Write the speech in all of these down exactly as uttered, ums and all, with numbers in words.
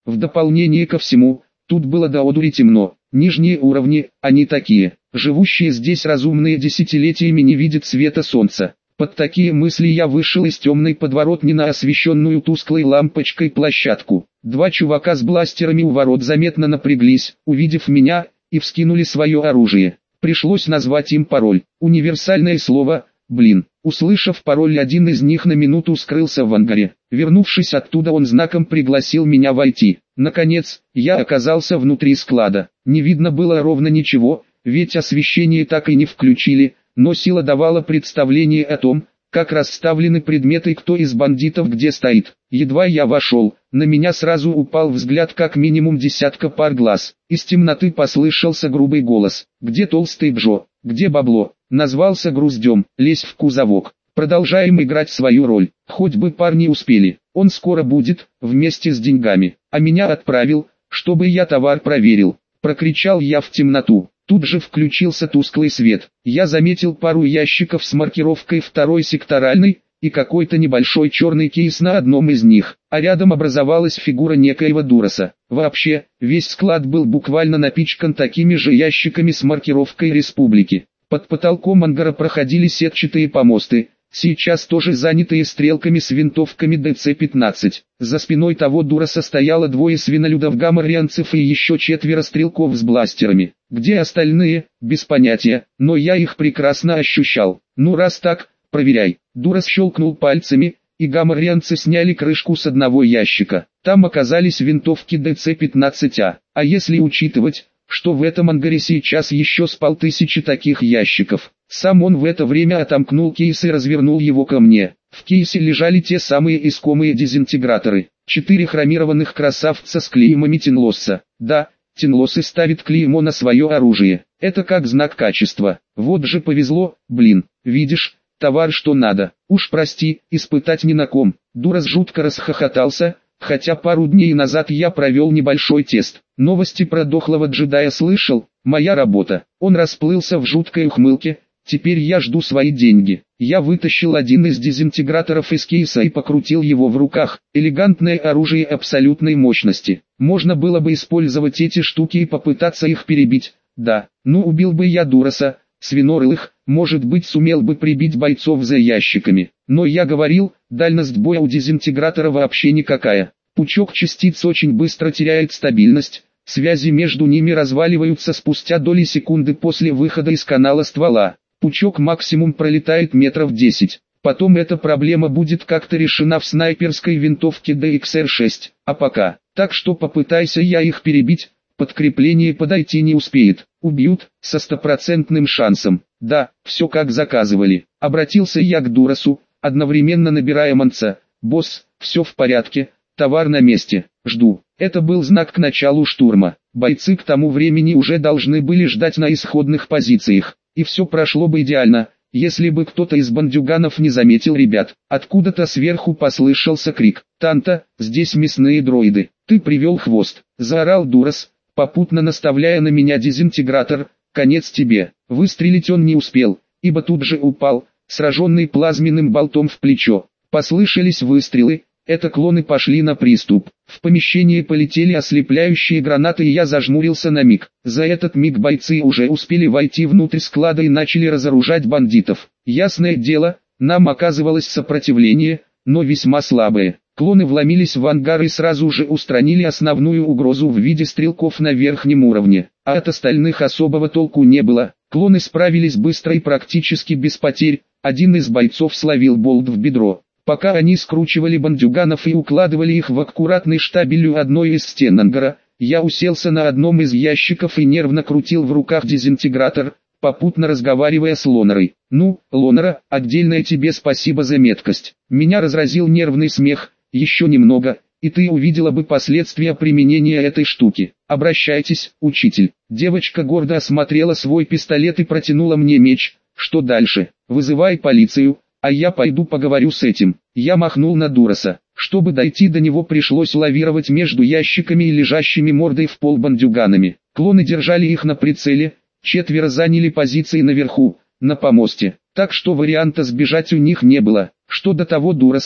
В дополнение ко всему, тут было до одури темно. Нижние уровни, они такие, живущие здесь разумные десятилетиями не видят света солнца. Под такие мысли я вышел из темной подворотни на освещенную тусклой лампочкой площадку. Два чувака с бластерами у ворот заметно напряглись, увидев меня, и вскинули свое оружие. Пришлось назвать им пароль. Универсальное слово «блин». Услышав пароль, один из них на минуту скрылся в ангаре. Вернувшись оттуда, он знаком пригласил меня войти. Наконец, я оказался внутри склада. Не видно было ровно ничего, ведь освещение так и не включили, но сила давала представление о том, как расставлены предметы и кто из бандитов где стоит. Едва я вошел, на меня сразу упал взгляд как минимум десятка пар глаз. Из темноты послышался грубый голос: «Где толстый Джо? Где бабло?» Назвался груздем: «Лезь в кузовок». Продолжаем играть свою роль. Хоть бы парни успели. Он скоро будет, вместе с деньгами. А меня отправил, чтобы я товар проверил. Прокричал я в темноту. Тут же включился тусклый свет. Я заметил пару ящиков с маркировкой второй секторальной, и какой-то небольшой черный кейс на одном из них, а рядом образовалась фигура некоего Дуроса. Вообще, весь склад был буквально напичкан такими же ящиками с маркировкой республики. Под потолком ангара проходили сетчатые помосты, сейчас тоже занятые стрелками с винтовками дэ цэ пятнадцать. За спиной того Дуроса стояло двое свинолюдов-гамарьянцев и еще четверо стрелков с бластерами. Где остальные, без понятия, но я их прекрасно ощущал. Ну раз так, проверяй. Дурос щелкнул пальцами, и гамарьянцы сняли крышку с одного ящика. Там оказались винтовки дэ цэ пятнадцать а. А если учитывать, что в этом ангаре сейчас еще с полтысячи таких ящиков. Сам он в это время отомкнул кейс и развернул его ко мне. В кейсе лежали те самые искомые дезинтеграторы. Четыре хромированных красавца с клеймами Тинлосса. Да, Тинлоссы ставит клеймо на свое оружие. Это как знак качества. Вот же повезло, блин. Видишь, товар что надо. Уж прости, испытать ни на ком. Дурос жутко расхохотался. Хотя пару дней назад я провел небольшой тест. Новости про дохлого джедая слышал? Моя работа. Он расплылся в жуткой ухмылке. Теперь я жду свои деньги. Я вытащил один из дезинтеграторов из кейса и покрутил его в руках. Элегантное оружие абсолютной мощности. Можно было бы использовать эти штуки и попытаться их перебить. Да, ну убил бы я Дуроса, свинорылых, может быть сумел бы прибить бойцов за ящиками. Но я говорил, дальность боя у дезинтегратора вообще никакая. Пучок частиц очень быстро теряет стабильность, связи между ними разваливаются спустя доли секунды после выхода из канала ствола. Пучок максимум пролетает метров десять. Потом эта проблема будет как-то решена в снайперской винтовке дэ икс эр шесть, а пока. Так что попытайся я их перебить, подкрепление подойти не успеет. Убьют, со стопроцентным шансом. Да, все как заказывали. Обратился я к Дуросу, одновременно набирая манца. «Босс, все в порядке, товар на месте, жду». Это был знак к началу штурма. Бойцы к тому времени уже должны были ждать на исходных позициях. И все прошло бы идеально, если бы кто-то из бандюганов не заметил ребят. Откуда-то сверху послышался крик: «Танта, здесь мясные дроиды, ты привел хвост!» Заорал Дурос, попутно наставляя на меня дезинтегратор. «Конец тебе!» Выстрелить он не успел, ибо тут же упал, сраженный плазменным болтом в плечо. Послышались выстрелы. Это клоны пошли на приступ. В помещении полетели ослепляющие гранаты, и я зажмурился на миг. За этот миг бойцы уже успели войти внутрь склада и начали разоружать бандитов. Ясное дело, нам оказывалось сопротивление, но весьма слабое. Клоны вломились в ангар и сразу же устранили основную угрозу в виде стрелков на верхнем уровне. А от остальных особого толку не было. Клоны справились быстро и практически без потерь. Один из бойцов словил болт в бедро. Пока они скручивали бандюганов и укладывали их в аккуратный штабель у одной из стен ангара, я уселся на одном из ящиков и нервно крутил в руках дезинтегратор, попутно разговаривая с Лонерой. «Ну, Лонера, отдельное тебе спасибо за меткость». Меня разразил нервный смех. «Еще немного, и ты увидела бы последствия применения этой штуки. Обращайтесь, учитель». Девочка гордо осмотрела свой пистолет и протянула мне меч. «Что дальше? Вызывай полицию. А я пойду поговорю с этим». Я махнул на Дуроса. Чтобы дойти до него, пришлось лавировать между ящиками и лежащими мордой в пол бандюганами. Клоны держали их на прицеле, четверо заняли позиции наверху, на помосте. Так что варианта сбежать у них не было. Что до того Дуроса,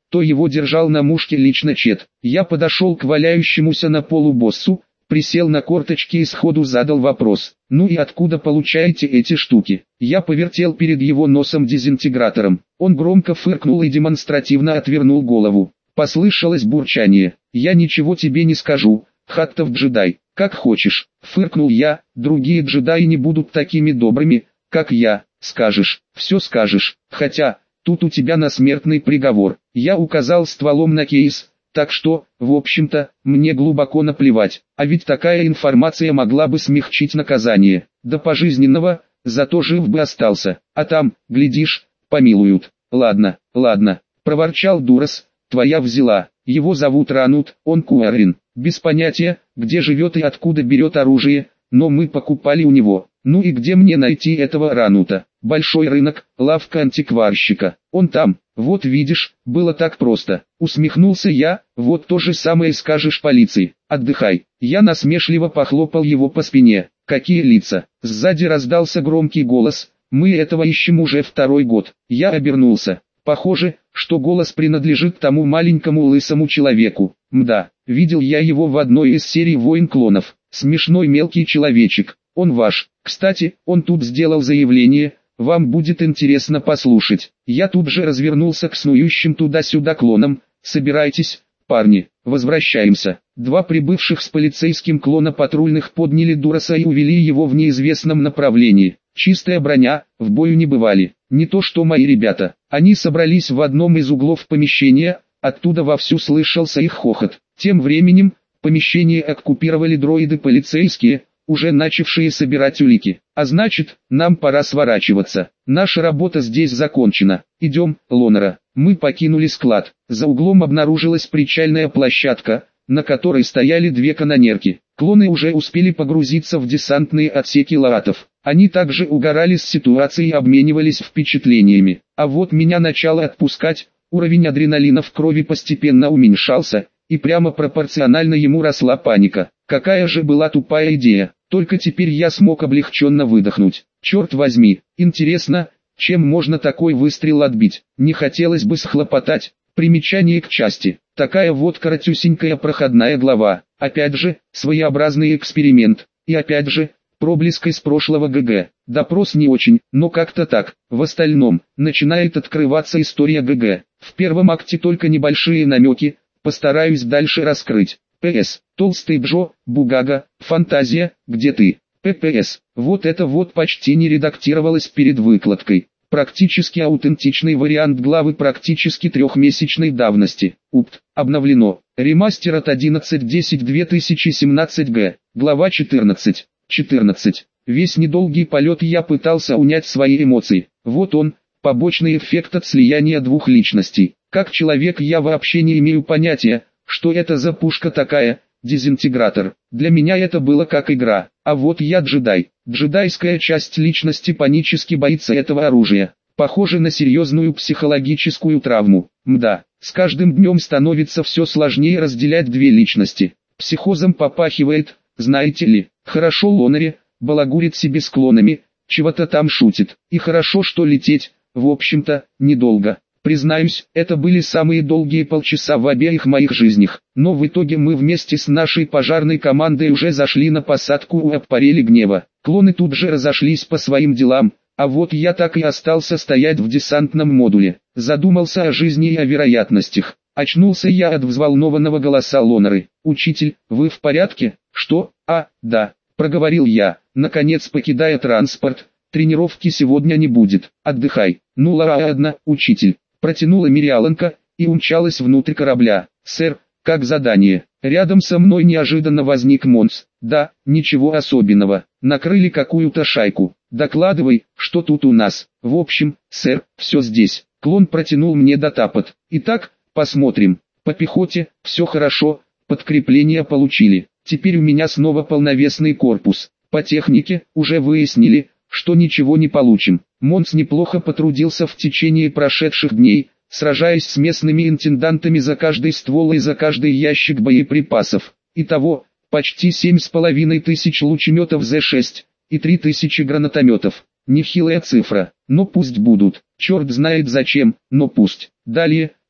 то его держал на мушке лично Чет. Я подошел к валяющемуся на полу боссу, присел на корточки и сходу задал вопрос: «Ну и откуда получаете эти штуки?» Я повертел перед его носом дезинтегратором. Он громко фыркнул и демонстративно отвернул голову. Послышалось бурчание. «Я ничего тебе не скажу, Хаттов джедай, как хочешь», — фыркнул я. «Другие джедаи не будут такими добрыми, как я. Скажешь, все скажешь, хотя, тут у тебя на смертный приговор». Я указал стволом на кейс. Так что, в общем-то, мне глубоко наплевать, а ведь такая информация могла бы смягчить наказание, до пожизненного, зато жив бы остался, а там, глядишь, помилуют. «Ладно, ладно», — проворчал Дурас, — «твоя взяла, его зовут Ранут, он Куарин, без понятия, где живет и откуда берет оружие, но мы покупали у него». «Ну и где мне найти этого Ранута?» «Большой рынок, лавка антикварщика, он там». «Вот видишь, было так просто», — усмехнулся я. «Вот то же самое скажешь полиции. Отдыхай». Я насмешливо похлопал его по спине. «Какие лица?» Сзади раздался громкий голос. «Мы этого ищем уже второй год». Я обернулся. Похоже, что голос принадлежит тому маленькому лысому человеку. Мда, видел я его в одной из серий «Войн клонов». Смешной мелкий человечек. Он ваш. Кстати, он тут сделал заявление. Вам будет интересно послушать. Я тут же развернулся к снующим туда-сюда клонам. «Собирайтесь, парни, возвращаемся». Два прибывших с полицейским клона патрульных подняли Дураса и увели его в неизвестном направлении. Чистая броня, в бою не бывали. Не то что мои ребята. Они собрались в одном из углов помещения, оттуда вовсю слышался их хохот. Тем временем, помещение оккупировали дроиды-полицейские, уже начавшие собирать улики. А значит, нам пора сворачиваться. Наша работа здесь закончена. Идем, Лонера. Мы покинули склад. За углом обнаружилась причальная площадка, на которой стояли две канонерки. Клоны уже успели погрузиться в десантные отсеки лаатов. Они также угорали с ситуацией и обменивались впечатлениями. А вот меня начало отпускать, уровень адреналина в крови постепенно уменьшался, и прямо пропорционально ему росла паника. Какая же была тупая идея. Только теперь я смог облегченно выдохнуть. Черт возьми, интересно, чем можно такой выстрел отбить? Не хотелось бы схлопотать. Примечание к части. Такая вот коротюсенькая проходная глава. Опять же, своеобразный эксперимент. И опять же, проблеск из прошлого ГГ. Допрос не очень, но как-то так. В остальном, начинает открываться история ГГ. В первом акте только небольшие намеки, постараюсь дальше раскрыть. ПС. Толстый Джо, Бугага, фантазия, где ты? ППС. Вот это вот почти не редактировалось перед выкладкой. Практически аутентичный вариант главы практически трехмесячной давности. УПТ. Обновлено. Ремастер от одиннадцать десять две тысячи семнадцать г. Глава четырнадцать. четырнадцать. Весь недолгий полет я пытался унять свои эмоции. Вот он, побочный эффект от слияния двух личностей. Как человек я вообще не имею понятия, что это за пушка такая, дезинтегратор. Для меня это было как игра. А вот я джедай. Джедайская часть личности панически боится этого оружия. Похоже на серьезную психологическую травму. Мда, с каждым днем становится все сложнее разделять две личности. Психозом попахивает, знаете ли. Хорошо Лонере, балагурит себе с клонами, чего-то там шутит. И хорошо, что лететь, в общем-то, недолго. Признаюсь, это были самые долгие полчаса в обеих моих жизнях, но в итоге мы вместе с нашей пожарной командой уже зашли на посадку у Аппарели Гнева. Клоны тут же разошлись по своим делам, а вот я так и остался стоять в десантном модуле. Задумался о жизни и о вероятностях. Очнулся я от взволнованного голоса Лонеры. «Учитель, вы в порядке?» «Что? А, да», — проговорил я, наконец покидая транспорт. «Тренировки сегодня не будет, отдыхай». «Ну ладно, учитель». Протянула Мириаланка и умчалась внутрь корабля. «Сэр, как задание?» Рядом со мной неожиданно возник Монс. «Да, ничего особенного. Накрыли какую-то шайку. Докладывай, что тут у нас?» «В общем, сэр, все здесь». Клон протянул мне датапад. «Итак, посмотрим. По пехоте, все хорошо, подкрепление получили. Теперь у меня снова полновесный корпус. По технике, уже выяснили, что ничего не получим». Монс неплохо потрудился в течение прошедших дней, сражаясь с местными интендантами за каждый ствол и за каждый ящик боеприпасов. Итого, почти семь с половиной тысяч лучеметов зэ шесть и три тысячи гранатометов. Нехилая цифра, но пусть будут. Черт знает зачем, но пусть. Далее,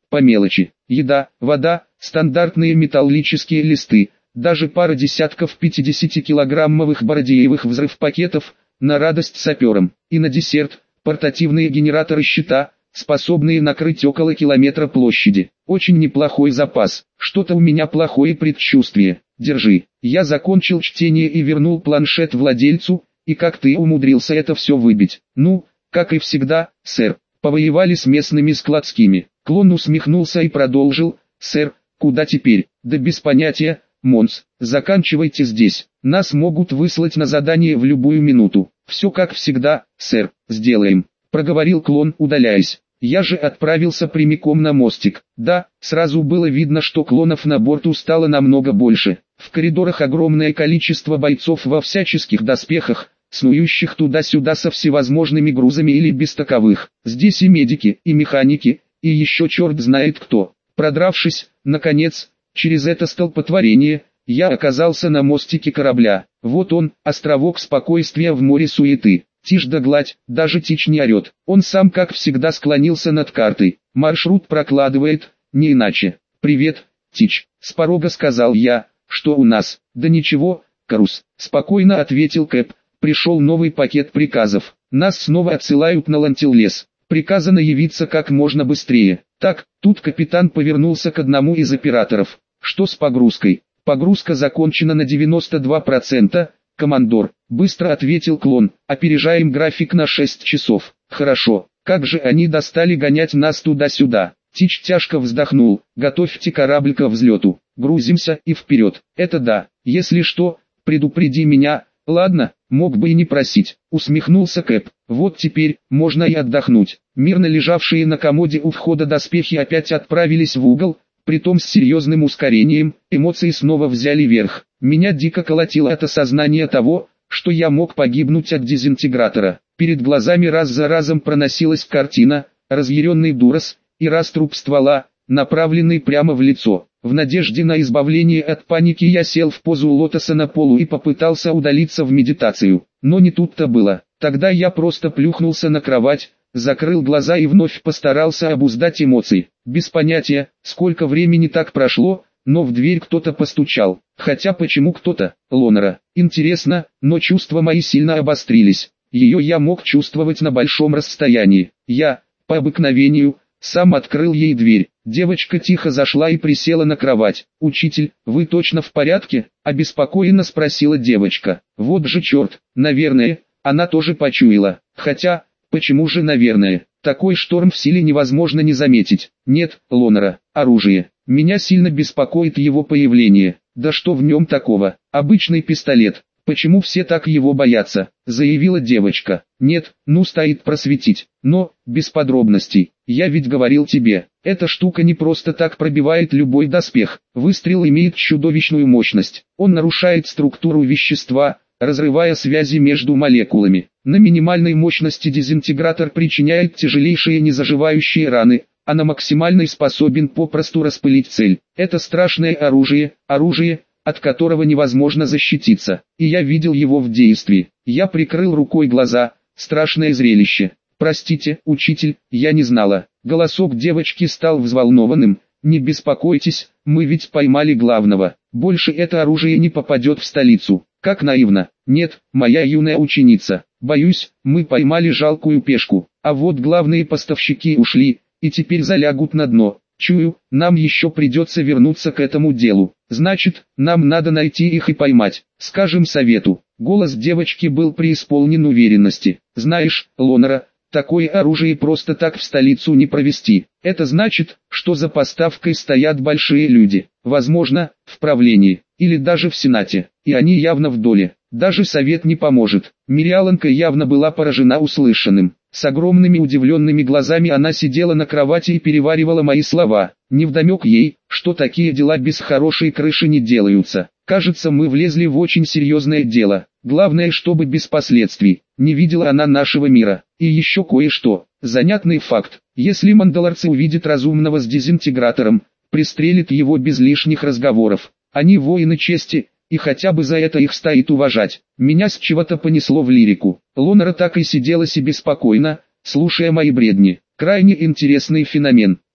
по мелочи. Еда, вода, стандартные металлические листы, даже пара десятков пятидесятикилограммовых бородеевых взрывпакетов, на радость саперам. И на десерт, портативные генераторы щита, способные накрыть около километра площади. Очень неплохой запас. Что-то у меня плохое предчувствие. Держи. Я закончил чтение и вернул планшет владельцу. И как ты умудрился это все выбить? Ну, как и всегда, сэр. Повоевали с местными складскими. Клон усмехнулся и продолжил. Сэр, куда теперь? Да без понятия, Монс. Заканчивайте здесь. Нас могут выслать на задание в любую минуту. Все как всегда, сэр. Сделаем. Проговорил клон, удаляясь. Я же отправился прямиком на мостик. Да, сразу было видно, что клонов на борту стало намного больше. В коридорах огромное количество бойцов во всяческих доспехах, снующих туда-сюда со всевозможными грузами или без таковых. Здесь и медики, и механики, и еще черт знает кто. Продравшись, наконец, через это столпотворение, я оказался на мостике корабля. Вот он, островок спокойствия в море суеты. Тишь да гладь, даже Тич не орет. Он сам, как всегда, склонился над картой. Маршрут прокладывает, не иначе. «Привет, Тич», — с порога сказал я. «Что у нас?» «Да ничего, Карус», — спокойно ответил Кэп. «Пришел новый пакет приказов. Нас снова отсылают на Лантиллес. Приказано явиться как можно быстрее». Так, тут капитан повернулся к одному из операторов. «Что с погрузкой?» «Погрузка закончена на девяносто два процента, командор», — быстро ответил клон. «Опережаем график на шесть часов». «Хорошо, как же они достали гонять нас туда-сюда?» Тич тяжко вздохнул. «Готовьте корабль ко взлету. Грузимся и вперед». «Это да. Если что, предупреди меня». «Ладно, мог бы и не просить», — усмехнулся Кэп. «Вот теперь, можно и отдохнуть». Мирно лежавшие на комоде у входа доспехи опять отправились в угол, притом с серьезным ускорением. Эмоции снова взяли верх. Меня дико колотило от осознания того, что я мог погибнуть от дезинтегратора. Перед глазами раз за разом проносилась картина, разъяренный Дурас, и раструб ствола, направленный прямо в лицо. В надежде на избавление от паники я сел в позу лотоса на полу и попытался удалиться в медитацию. Но не тут-то было. Тогда я просто плюхнулся на кровать, закрыл глаза и вновь постарался обуздать эмоции. Без понятия, сколько времени так прошло, но в дверь кто-то постучал. Хотя почему кто-то? Лонера. Интересно, но чувства мои сильно обострились. Ее я мог чувствовать на большом расстоянии. Я, по обыкновению, сам открыл ей дверь. Девочка тихо зашла и присела на кровать. «Учитель, вы точно в порядке?» – обеспокоенно спросила девочка. «Вот же черт, наверное, она тоже почуяла. Хотя, почему же наверное? Такой шторм в силе невозможно не заметить. Нет, Лонера, оружие. Меня сильно беспокоит его появление. Да что в нем такого? Обычный пистолет. Почему все так его боятся?» – заявила девочка. «Нет, ну стоит просветить. Но, без подробностей. Я ведь говорил тебе, эта штука не просто так пробивает любой доспех. Выстрел имеет чудовищную мощность. Он нарушает структуру вещества, разрывая связи между молекулами. На минимальной мощности дезинтегратор причиняет тяжелейшие незаживающие раны, а на максимальной способен попросту распылить цель. Это страшное оружие, оружие, от которого невозможно защититься. И я видел его в действии. Я прикрыл рукой глаза. Страшное зрелище. «Простите, учитель, я не знала». Голосок девочки стал взволнованным. «Не беспокойтесь, мы ведь поймали главного. Больше это оружие не попадет в столицу». Как наивно. «Нет, моя юная ученица. Боюсь, мы поймали жалкую пешку. А вот главные поставщики ушли, и теперь залягут на дно. Чую, нам еще придется вернуться к этому делу. Значит, нам надо найти их и поймать. Скажем совету». Голос девочки был преисполнен уверенности. «Знаешь, Лонера, такое оружие просто так в столицу не провести. Это значит, что за поставкой стоят большие люди. Возможно, в правлении, или даже в Сенате. И они явно в доле. Даже совет не поможет». Мириаланка явно была поражена услышанным. С огромными удивленными глазами она сидела на кровати и переваривала мои слова. Невдомек ей, что такие дела без хорошей крыши не делаются. Кажется, мы влезли в очень серьезное дело. Главное, чтобы без последствий. Не видела она нашего мира. И еще кое-что. Занятный факт. Если мандалорцы увидят разумного с дезинтегратором, пристрелят его без лишних разговоров. Они воины чести, и хотя бы за это их стоит уважать. Меня с чего-то понесло в лирику. Лонера так и сидела себе спокойно, слушая мои бредни. Крайне интересный феномен.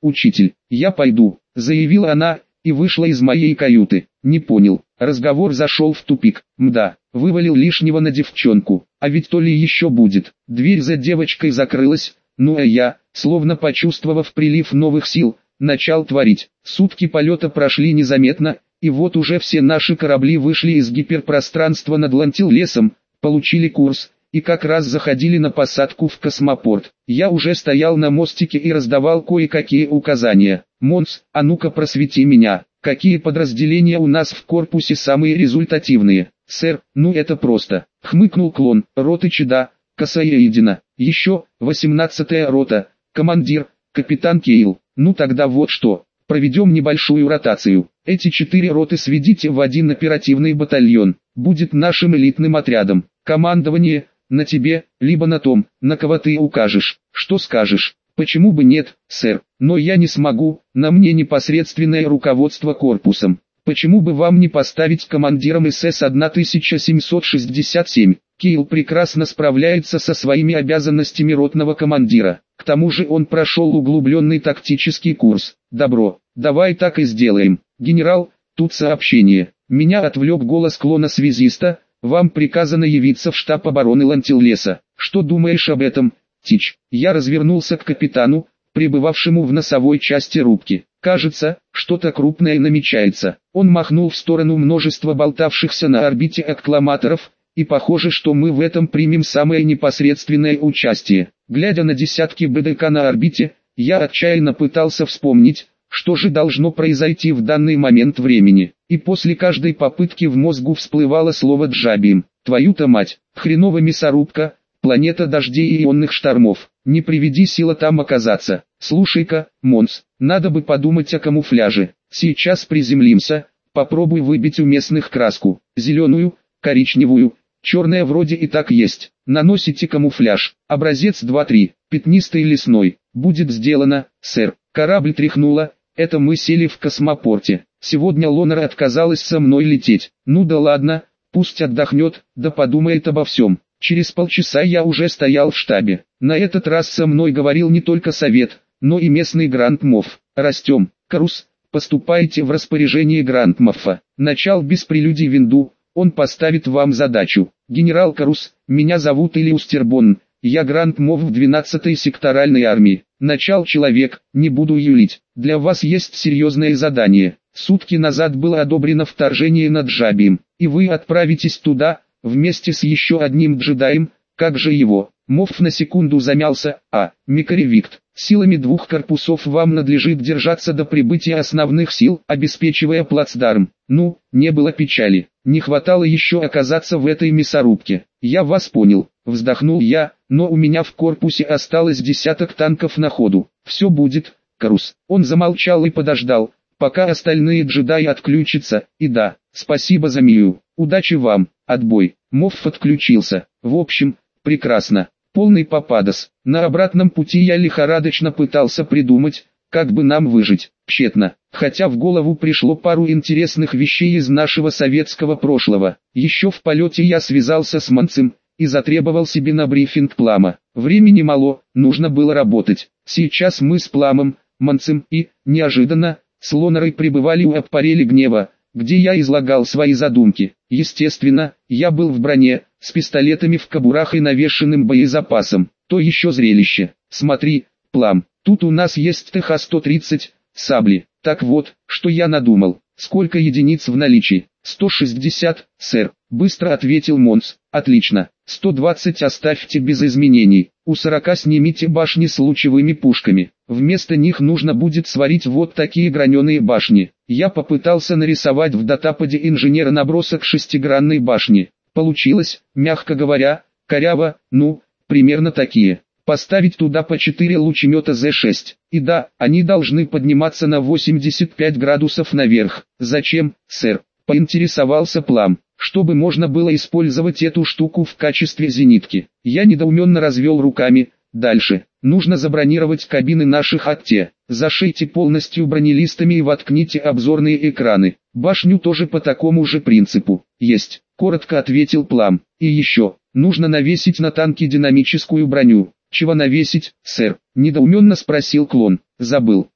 учитель, я пойду, заявила она, и вышла из моей каюты. Не понял, разговор зашел в тупик. Мда, вывалил лишнего на девчонку, а ведь то ли еще будет. Дверь за девочкой закрылась, ну а я, словно почувствовав прилив новых сил, начал творить. Сутки полета прошли незаметно, и вот уже все наши корабли вышли из гиперпространства над Лантиллесом, получили курс, и как раз заходили на посадку в космопорт. Я уже стоял на мостике и раздавал кое-какие указания. «Монс, а ну-ка просвети меня, какие подразделения у нас в корпусе самые результативные?» «Сэр, ну это просто», — хмыкнул клон. «Роты Чеда, Косаеидина, еще, восемнадцатая рота, командир, капитан Кейл». «Ну тогда вот что, проведем небольшую ротацию. Эти четыре роты сведите в один оперативный батальон, будет нашим элитным отрядом. Командование на тебе, либо на том, на кого ты укажешь. Что скажешь?» «Почему бы нет, сэр, но я не смогу, на мне непосредственное руководство корпусом. Почему бы вам не поставить командиром эс эс тысяча семьсот шестьдесят семь? Кейл прекрасно справляется со своими обязанностями ротного командира. К тому же он прошел углубленный тактический курс. Добро, давай так и сделаем. Генерал, тут сообщение». Меня отвлек голос клона-связиста. «Вам приказано явиться в штаб обороны Лантиллеса. Что думаешь об этом, Тич?» Я развернулся к капитану, пребывавшему в носовой части рубки. «Кажется, что-то крупное намечается». Он махнул в сторону множества болтавшихся на орбите аккламаторов, и похоже, что мы в этом примем самое непосредственное участие. Глядя на десятки БДК на орбите, я отчаянно пытался вспомнить, что же должно произойти в данный момент времени. И после каждой попытки в мозгу всплывало слово «Джабиим». Твою-то мать, хреновая мясорубка, планета дождей и ионных штормов. Не приведи сила там оказаться. Слушай-ка, Монс, надо бы подумать о камуфляже. Сейчас приземлимся, попробуй выбить у местных краску. Зеленую, коричневую, черная вроде и так есть. Наносите камуфляж. Образец два-три, пятнистый лесной. Будет сделано, сэр. Корабль тряхнуло. Это мы сели в космопорте. Сегодня Лонера отказалась со мной лететь. Ну да ладно, пусть отдохнет, да подумает обо всем. Через полчаса я уже стоял в штабе. На этот раз со мной говорил не только совет, но и местный Гранд-Мофф. «Растем, Карус, поступайте в распоряжение Гранд-Моффа. Начал без прелюдий Винду, он поставит вам задачу. Генерал Карус, меня зовут Илиус Тербон, я Гранд-Мофф в двенадцатой секторальной армии. Начал человек, не буду юлить. Для вас есть серьезное задание. Сутки назад было одобрено вторжение над Джабием, и вы отправитесь туда, вместе с еще одним джедаем. Как же его?» Мофф на секунду замялся. «А, Микаривикт, силами двух корпусов вам надлежит держаться до прибытия основных сил, обеспечивая плацдарм». Ну, не было печали. Не хватало еще оказаться в этой мясорубке. «Я вас понял», вздохнул я, «но у меня в корпусе осталось десяток танков на ходу. Все будет, Карус». Он замолчал и подождал, пока остальные джедаи отключатся. «И да, спасибо за Мию. Удачи вам, отбой». Мофф отключился. В общем, прекрасно. Полный попадос. На обратном пути я лихорадочно пытался придумать, как бы нам выжить. Тщетно. Хотя в голову пришло пару интересных вещей из нашего советского прошлого. Еще в полете я связался с Манцем и затребовал себе на брифинг Плама. Времени мало, нужно было работать. Сейчас мы с Пламом, Манцем и, неожиданно, с Лонерой пребывали у Аппарели Гнева, где я излагал свои задумки. Естественно, я был в броне, с пистолетами в кобурах и навешенным боезапасом. То еще зрелище. Смотри, Плам, тут у нас есть тэ ха сто тридцать, сабли. Так вот, что я надумал. Сколько единиц в наличии? сто шестьдесят, сэр. Быстро ответил Монс. Отлично. сто двадцать оставьте без изменений. У сорока снимите башни с лучевыми пушками. Вместо них нужно будет сварить вот такие граненые башни. Я попытался нарисовать в датападе инженера набросок шестигранной башни. Получилось, мягко говоря, коряво, ну, примерно такие. Поставить туда по четыре лучемета зэ шесть. И да, они должны подниматься на восемьдесят пять градусов наверх. Зачем, сэр? Поинтересовался Плам. Чтобы можно было использовать эту штуку в качестве зенитки. Я недоуменно развел руками. Дальше. Нужно забронировать кабины наших АТТЕ. Зашейте полностью бронелистами и воткните обзорные экраны. Башню тоже по такому же принципу. Есть, коротко ответил Плам. И еще, нужно навесить на танки динамическую броню. Чего навесить, сэр? Недоуменно спросил клон. Забыл.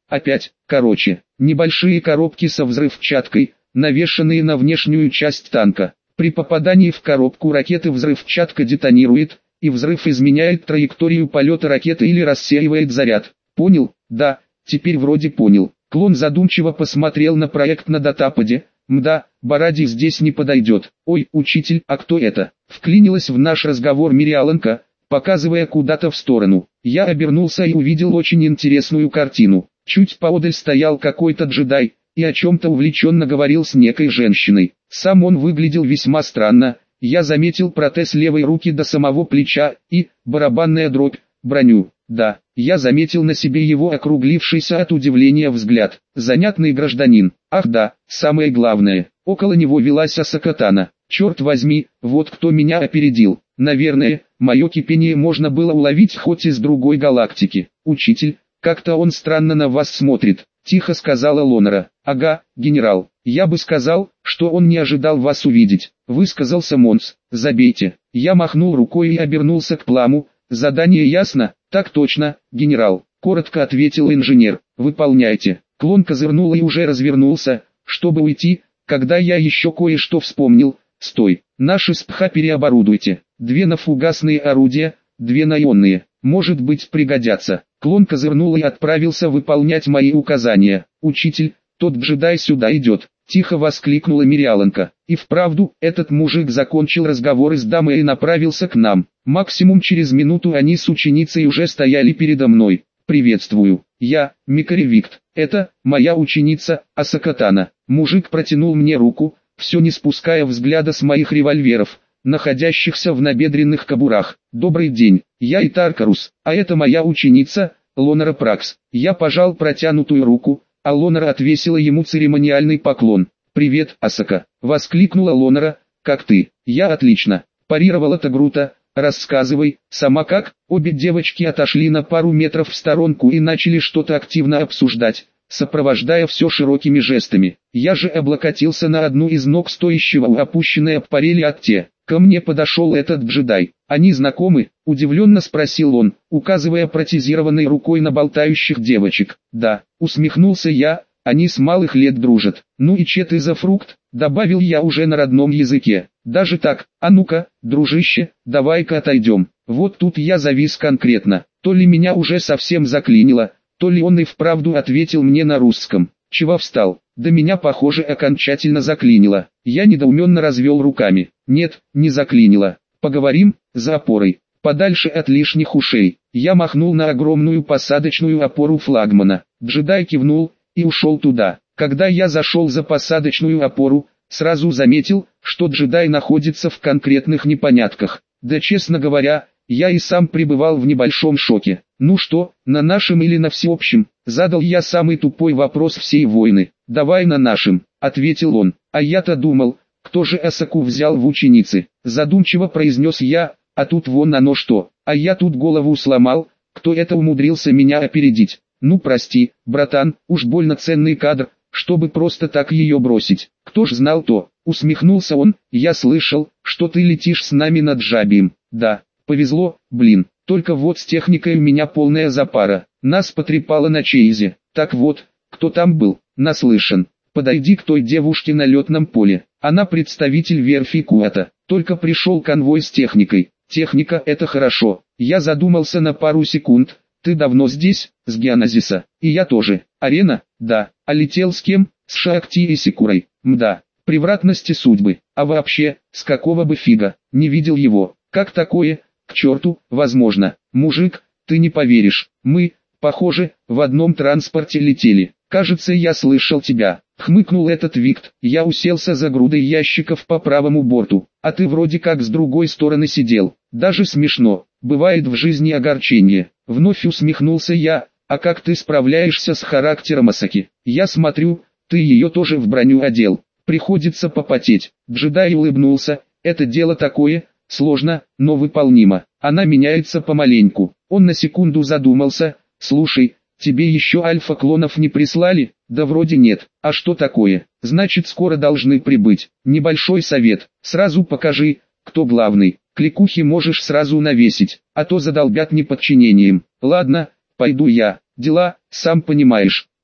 Опять, короче, небольшие коробки со взрывчаткой, навешанные на внешнюю часть танка. При попадании в коробку ракеты взрывчатка детонирует, и взрыв изменяет траекторию полета ракеты или рассеивает заряд. Понял? Да, теперь вроде понял. Клон задумчиво посмотрел на проект на датападе. Мда, Баради здесь не подойдет. Ой, учитель, а кто это? Вклинилась в наш разговор Мириаланка, показывая куда-то в сторону. Я обернулся и увидел очень интересную картину. Чуть поодаль стоял какой-то джедай, и о чем-то увлеченно говорил с некой женщиной. Сам он выглядел весьма странно. Я заметил протез левой руки до самого плеча, и, барабанная дробь, броню. Да, я заметил на себе его округлившийся от удивления взгляд. Занятный гражданин. Ах да, самое главное, около него велась Асака Тано. Черт возьми, вот кто меня опередил. Наверное, мое кипение можно было уловить хоть из другой галактики. Учитель, как-то он странно на вас смотрит, тихо сказала Лонара. Ага, генерал, я бы сказал, что он не ожидал вас увидеть, высказался Монс. Забейте. Я махнул рукой и обернулся к Пламу. Задание ясно? Так точно, генерал, коротко ответил инженер. Выполняйте. Клон козырнул и уже развернулся, чтобы уйти, когда я еще кое-что вспомнил. Стой, наши СПХ переоборудуйте. Две на фугасные орудия, две на ионные. Может быть, пригодятся. Клон козырнул и отправился выполнять мои указания. Учитель, тот джедай сюда идет. Тихо воскликнула Мириаланка. И вправду, этот мужик закончил разговоры с дамой и направился к нам. Максимум через минуту они с ученицей уже стояли передо мной. «Приветствую, я, Микари Викт, это, моя ученица, Асака Тано». Мужик протянул мне руку, все не спуская взгляда с моих револьверов, находящихся в набедренных кобурах. «Добрый день, я Итаркарус, а это моя ученица, Лонара Пракс». Я пожал протянутую руку, а Лонара отвесила ему церемониальный поклон. «Привет, Асака!» — воскликнула Лонара. «Как ты?» «Я отлично!» — парировала Тагрута. «Рассказывай, сама как?» Обе девочки отошли на пару метров в сторонку и начали что-то активно обсуждать, сопровождая все широкими жестами. Я же облокотился на одну из ног стоящего у опущенной аппарели Атте. Ко мне подошел этот джедай. «Они знакомы?» – удивленно спросил он, указывая протезированной рукой на болтающих девочек. «Да», – усмехнулся я, – «они с малых лет дружат». «Ну и че ты за фрукт?» – добавил я уже на родном языке. «Даже так, а ну-ка, дружище, давай-ка отойдем». Вот тут я завис конкретно. То ли меня уже совсем заклинило, то ли он и вправду ответил мне на русском. «Чего встал?» Да меня, похоже, окончательно заклинило. Я недоуменно развел руками. «Нет, не заклинило. Поговорим, за опорой, подальше от лишних ушей». Я махнул на огромную посадочную опору флагмана. Джедай кивнул и ушел туда. Когда я зашел за посадочную опору, сразу заметил, что джедай находится в конкретных непонятках. Да, честно говоря, я и сам пребывал в небольшом шоке. «Ну что, на нашем или на всеобщем?» Задал я самый тупой вопрос всей войны. «Давай на нашем», — ответил он. «А я-то думал, кто же Асаку взял в ученицы?» Задумчиво произнес я, а тут вон оно что. А я тут голову сломал, кто это умудрился меня опередить. «Ну прости, братан, уж больно ценный кадр, чтобы просто так ее бросить. Кто ж знал-то?» Усмехнулся он. «Я слышал, что ты летишь с нами над Джабием». «Да, повезло, блин. Только вот с техникой у меня полная запара. Нас потрепало на Чейзе. Так вот, кто там был?» «Наслышан. Подойди к той девушке на летном поле. Она представитель верфи Куата. Только пришел конвой с техникой». «Техника — это хорошо». Я задумался на пару секунд. «Ты давно здесь?» «С Геоназиса». «И я тоже». «Арена?» «Да». «А летел с кем?» «С Шаакти и Секурой». «Мда. Превратности судьбы. А вообще, с какого бы фига? Не видел его. Как такое? К черту, возможно. Мужик, ты не поверишь. Мы, похоже, в одном транспорте летели. Кажется, я слышал тебя». Хмыкнул этот Викт. Я уселся за грудой ящиков по правому борту. «А ты вроде как с другой стороны сидел. Даже смешно. Бывает в жизни огорчение». Вновь усмехнулся я. «А как ты справляешься с характером Асаки? Я смотрю, ты ее тоже в броню одел. Приходится попотеть». Джедай улыбнулся. «Это дело такое, сложно, но выполнимо. Она меняется помаленьку». Он на секунду задумался. «Слушай, тебе еще альфа-клонов не прислали?» «Да вроде нет. А что такое?» «Значит, скоро должны прибыть. Небольшой совет. Сразу покажи, кто главный. Кликухи можешь сразу навесить, а то задолбят неподчинением». «Ладно, пойду я. Дела, сам понимаешь».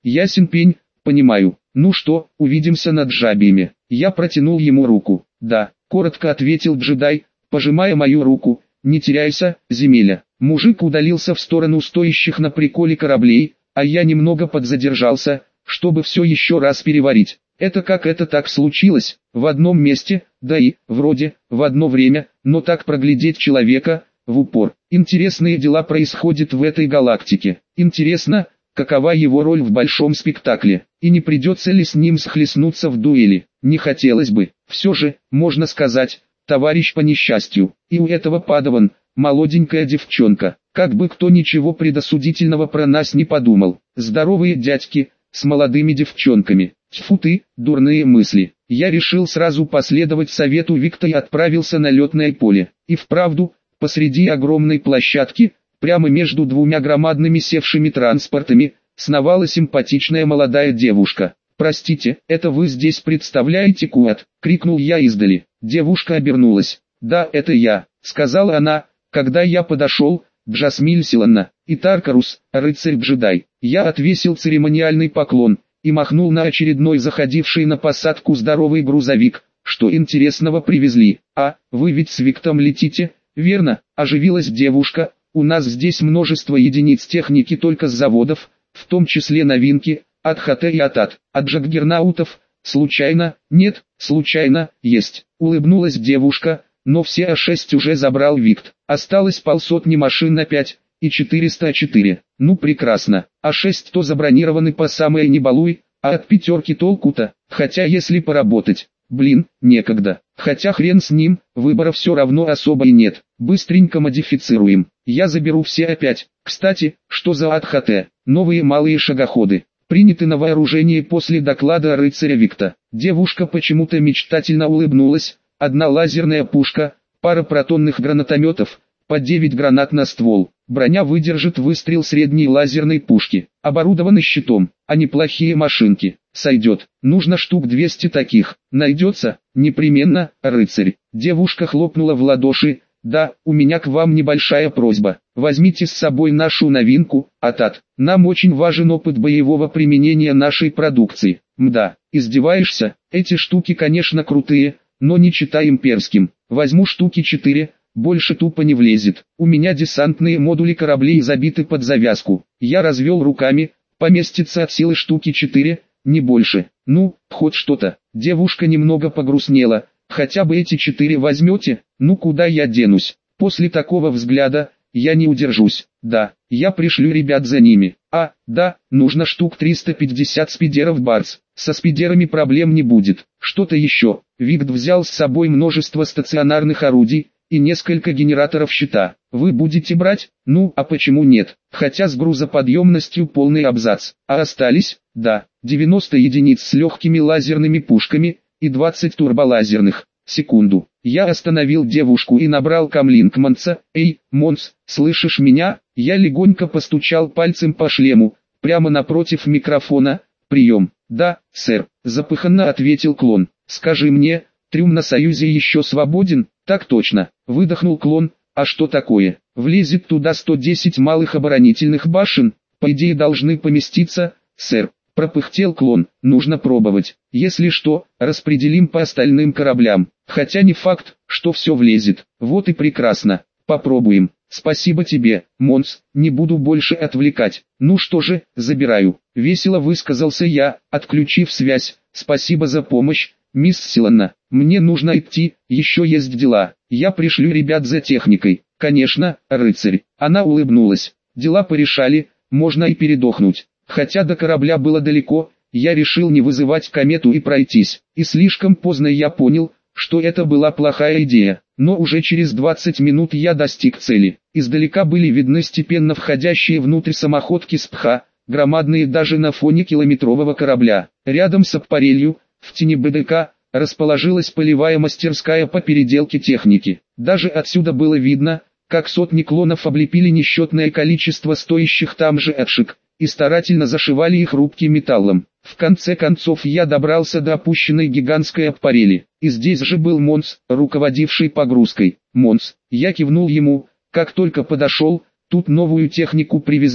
Ясен пень, понимаю. Ну что, увидимся над Жабиями. Я протянул ему руку. Да, коротко ответил джедай, пожимая мою руку. Не теряйся, земеля. Мужик удалился в сторону стоящих на приколе кораблей, а я немного подзадержался, чтобы все еще раз переварить. Это как это так случилось, в одном месте, да и, вроде, в одно время, но так проглядеть человека, в упор. Интересные дела происходят в этой галактике. Интересно, какова его роль в большом спектакле, и не придется ли с ним схлестнуться в дуэли. Не хотелось бы, все же, можно сказать, товарищ по несчастью, и у этого падаван, молоденькая девчонка, как бы кто ничего предосудительного про нас не подумал. Здоровые дядьки, с молодыми девчонками. Тьфу ты, дурные мысли. Я решил сразу последовать совету Викта и отправился на летное поле. И вправду, посреди огромной площадки, прямо между двумя громадными севшими транспортами, сновала симпатичная молодая девушка. «Простите, это вы здесь представляете Куат?» — крикнул я издали. Девушка обернулась. «Да, это я», — сказала она, когда я подошел. «Джасмиль Силанна, и Таркарус, рыцарь-джедай». Я отвесил церемониальный поклон и махнул на очередной заходивший на посадку здоровый грузовик. «Что интересного привезли? А, вы ведь с Виктом летите, верно?» — оживилась девушка. «У нас здесь множество единиц техники только с заводов, в том числе новинки, от ХТ и от АТ, от Джаггернаутов. Случайно? Нет, случайно, есть», — улыбнулась девушка. «Но все А шесть уже забрал Викт. Осталось полсотни машин на пять и четыреста А четыре. Ну прекрасно. А шесть то забронированы по самое не балуй, а от пятерки толку-то. Хотя если поработать, блин, некогда. Хотя хрен с ним, выбора все равно особо и нет. Быстренько модифицируем. Я заберу все опять. Кстати, что за ад ХТ? Новые малые шагоходы. Приняты на вооружение после доклада рыцаря Викта». Девушка почему-то мечтательно улыбнулась. Одна лазерная пушка, пара протонных гранатометов, по девять гранат на ствол. Броня выдержит выстрел средней лазерной пушки. Оборудованы щитом, а неплохие машинки. Сойдет. Нужно штук двести таких. Найдется? Непременно, рыцарь. Девушка хлопнула в ладоши. «Да, у меня к вам небольшая просьба. Возьмите с собой нашу новинку, АТАТ. Нам очень важен опыт боевого применения нашей продукции». Мда, издеваешься? Эти штуки, конечно, крутые, но не читай имперским. Возьму штуки четыре, больше тупо не влезет. У меня десантные модули кораблей забиты под завязку. Я развел руками, поместится от силы штуки четыре, не больше. Ну, хоть что-то. Девушка немного погрустнела. Хотя бы эти четыре возьмете? Ну куда я денусь? После такого взгляда, я не удержусь. Да, я пришлю ребят за ними. А, да, нужно штук триста пятьдесят спидеров Барс. Со спидерами проблем не будет. Что-то еще. Викт взял с собой множество стационарных орудий и несколько генераторов щита. Вы будете брать? Ну, а почему нет? Хотя с грузоподъемностью полный абзац. А остались? Да, девяносто единиц с легкими лазерными пушками и двадцать турболазерных. Секунду. Я остановил девушку и набрал комлинкманца. «Эй, Монс, слышишь меня?» Я легонько постучал пальцем по шлему, прямо напротив микрофона. «Прием». «Да, сэр», — запыханно ответил клон. «Скажи мне, трюм на Союзе еще свободен?» «Так точно», — выдохнул клон. «А что такое? Влезет туда сто десять малых оборонительных башен? По идее должны поместиться, сэр». Пропыхтел клон. «Нужно пробовать. Если что, распределим по остальным кораблям. Хотя не факт, что все влезет. Вот и прекрасно. Попробуем. Спасибо тебе, Монс, не буду больше отвлекать. Ну что же, забираю». Весело высказался я, отключив связь. «Спасибо за помощь, мисс Силанна. Мне нужно идти, еще есть дела. Я пришлю ребят за техникой». «Конечно, рыцарь». Она улыбнулась. «Дела порешали, можно и передохнуть». Хотя до корабля было далеко, я решил не вызывать комету и пройтись. И слишком поздно я понял, что это была плохая идея. Но уже через двадцать минут я достиг цели. Издалека были видны степенно входящие внутрь самоходки СПХ, громадные даже на фоне километрового корабля. Рядом с аппарелью, в тени БДК, расположилась полевая мастерская по переделке техники. Даже отсюда было видно, как сотни клонов облепили несчетное количество стоящих там же отшиг и старательно зашивали их рубким металлом. В конце концов я добрался до опущенной гигантской аппарели, и здесь же был Монс, руководивший погрузкой. «Монс», я кивнул ему, как только подошел, тут новую технику привезли,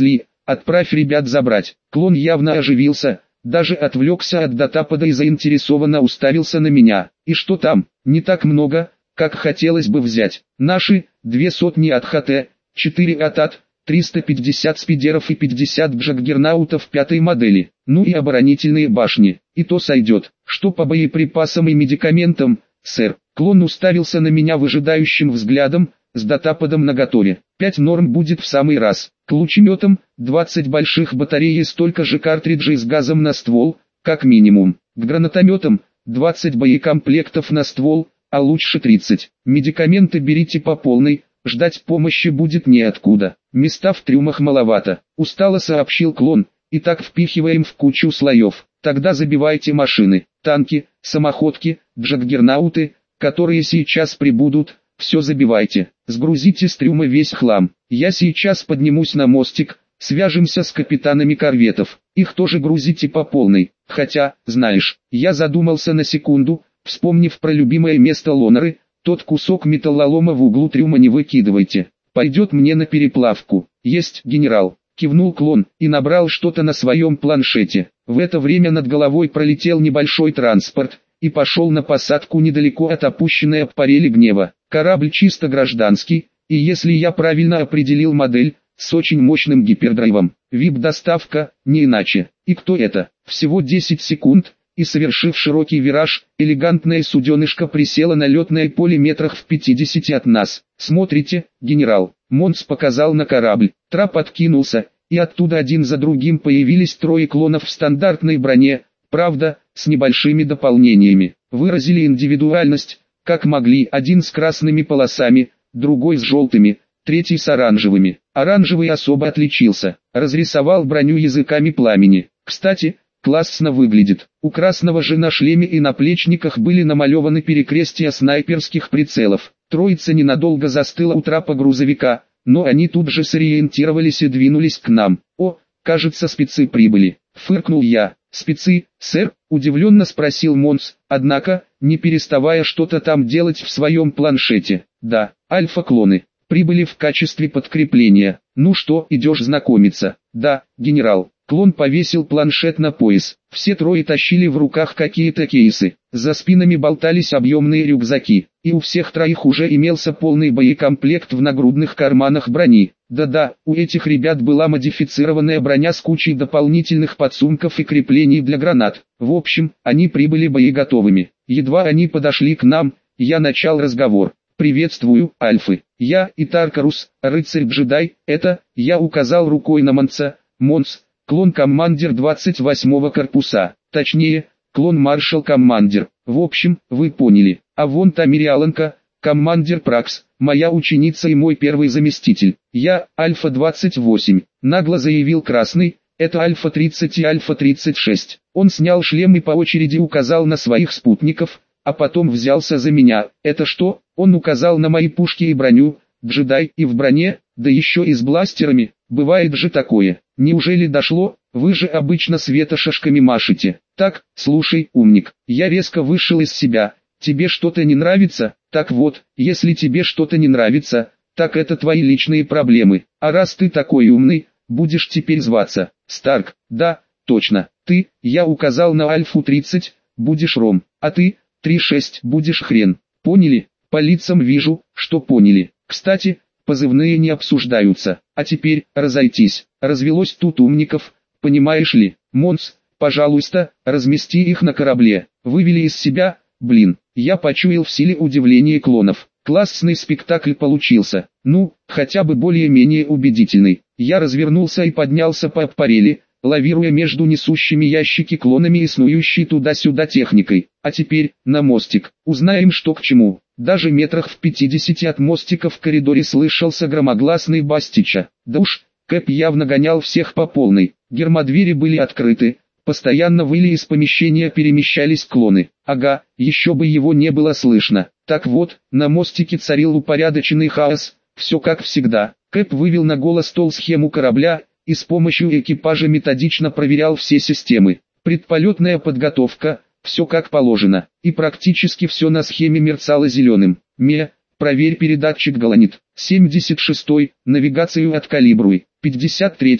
отправь ребят забрать. Клон явно оживился, даже отвлекся от датапада и заинтересованно уставился на меня. И что там? Не так много, как хотелось бы взять. Наши, две сотни от ХТ, четыре от АТ, триста пятьдесят спидеров и пятьдесят джаггернаутов пятой модели. Ну и оборонительные башни. И то сойдет. Что по боеприпасам и медикаментам, сэр? Клон уставился на меня выжидающим взглядом, с датападом наготове. Пять норм будет в самый раз. К лучеметам, двадцать больших батарей и столько же картриджей с газом на ствол, как минимум. К гранатометам, двадцать боекомплектов на ствол, а лучше тридцать. Медикаменты берите по полной, ждать помощи будет неоткуда. Места в трюмах маловато, устало сообщил клон, и так впихиваем в кучу слоев. Тогда забивайте машины, танки, самоходки, джаггернауты, которые сейчас прибудут, все забивайте. Сгрузите с трюма весь хлам. Я сейчас поднимусь на мостик, свяжемся с капитанами корветов. Их тоже грузите по полной. Хотя, знаешь, я задумался на секунду, вспомнив про любимое место Лонеры, тот кусок металлолома в углу трюма не выкидывайте. Пойдет мне на переплавку. Есть, генерал. Кивнул клон и набрал что-то на своем планшете. В это время над головой пролетел небольшой транспорт и пошел на посадку недалеко от опущенной аппарели гнева. Корабль чисто гражданский, и если я правильно определил модель, с очень мощным гипердрайвом. ви ай пи-доставка, не иначе. И кто это? Всего десять секунд, и совершив широкий вираж, элегантное суденышко присело на летное поле метрах в пятидесяти от нас. Смотрите, генерал. Монс показал на корабль. Трап откинулся, и оттуда один за другим появились трое клонов в стандартной броне, правда, с небольшими дополнениями. Выразили индивидуальность, как могли, один с красными полосами, другой с желтыми, третий с оранжевыми. Оранжевый особо отличился, разрисовал броню языками пламени. Кстати, классно выглядит. У красного же на шлеме и наплечниках были намалеваны перекрестия снайперских прицелов. Троица ненадолго застыла у трапа грузовика, но они тут же сориентировались и двинулись к нам. «О, кажется, спецы прибыли», — фыркнул я. «Спецы, сэр?» — удивленно спросил Монс, однако, не переставая что-то там делать в своем планшете. «Да, альфа-клоны. Прибыли в качестве подкрепления. Ну что, идешь знакомиться?» «Да, генерал». Клон повесил планшет на пояс. Все трое тащили в руках какие-то кейсы. За спинами болтались объемные рюкзаки. И у всех троих уже имелся полный боекомплект в нагрудных карманах брони. Да-да, у этих ребят была модифицированная броня с кучей дополнительных подсумков и креплений для гранат. В общем, они прибыли боеготовыми. Едва они подошли к нам, я начал разговор. «Приветствую, Альфы. Я Итаркарус, рыцарь-джедай. Это...» Я указал рукой на Монса. «Монс, клон-командир двадцать восьмого корпуса. Точнее, клон-маршал-командир. В общем, вы поняли. А вон та Мириаланка, командир Пракс, моя ученица и мой первый заместитель. Я, Альфа двадцать восемь, нагло заявил Красный, это Альфа тридцать и Альфа тридцать шесть. Он снял шлем и по очереди указал на своих спутников, а потом взялся за меня. Это что? Он указал на мои пушки и броню. Джедай и в броне, да еще и с бластерами. Бывает же такое. Неужели дошло? Вы же обычно светошашками машете. Так, слушай, умник, я резко вышел из себя. Тебе что-то не нравится? Так вот, если тебе что-то не нравится, так это твои личные проблемы. А раз ты такой умный, будешь теперь зваться Старк. Да, точно. Ты, я указал на Альфу тридцать, будешь Ром. А ты, три шесть, будешь Хрен. Поняли? По лицам вижу, что поняли. Кстати, позывные не обсуждаются. А теперь, разойтись. Развелось тут умников, понимаешь ли. Монс, пожалуйста, размести их на корабле. Вывели из себя, блин. Я почуял в силе удивление клонов. Классный спектакль получился. Ну, хотя бы более-менее убедительный. Я развернулся и поднялся по аппарели, лавируя между несущими ящики клонами и снующей туда-сюда техникой. А теперь, на мостик. Узнаем, что к чему. Даже метрах в пятидесяти от мостика в коридоре слышался громогласный бас Тича. Да уж, Кэп явно гонял всех по полной. Гермодвери были открыты. Постоянно выли из помещения перемещались клоны. Ага, еще бы его не было слышно. Так вот, на мостике царил упорядоченный хаос. Все как всегда. Кэп вывел на голос стол схему корабля и с помощью экипажа методично проверял все системы. Предполетная подготовка, все как положено, и практически все на схеме мерцало зеленым. Ме, проверь передатчик Галанит. семьдесят шестой, навигацию откалибруй. пятьдесят третий,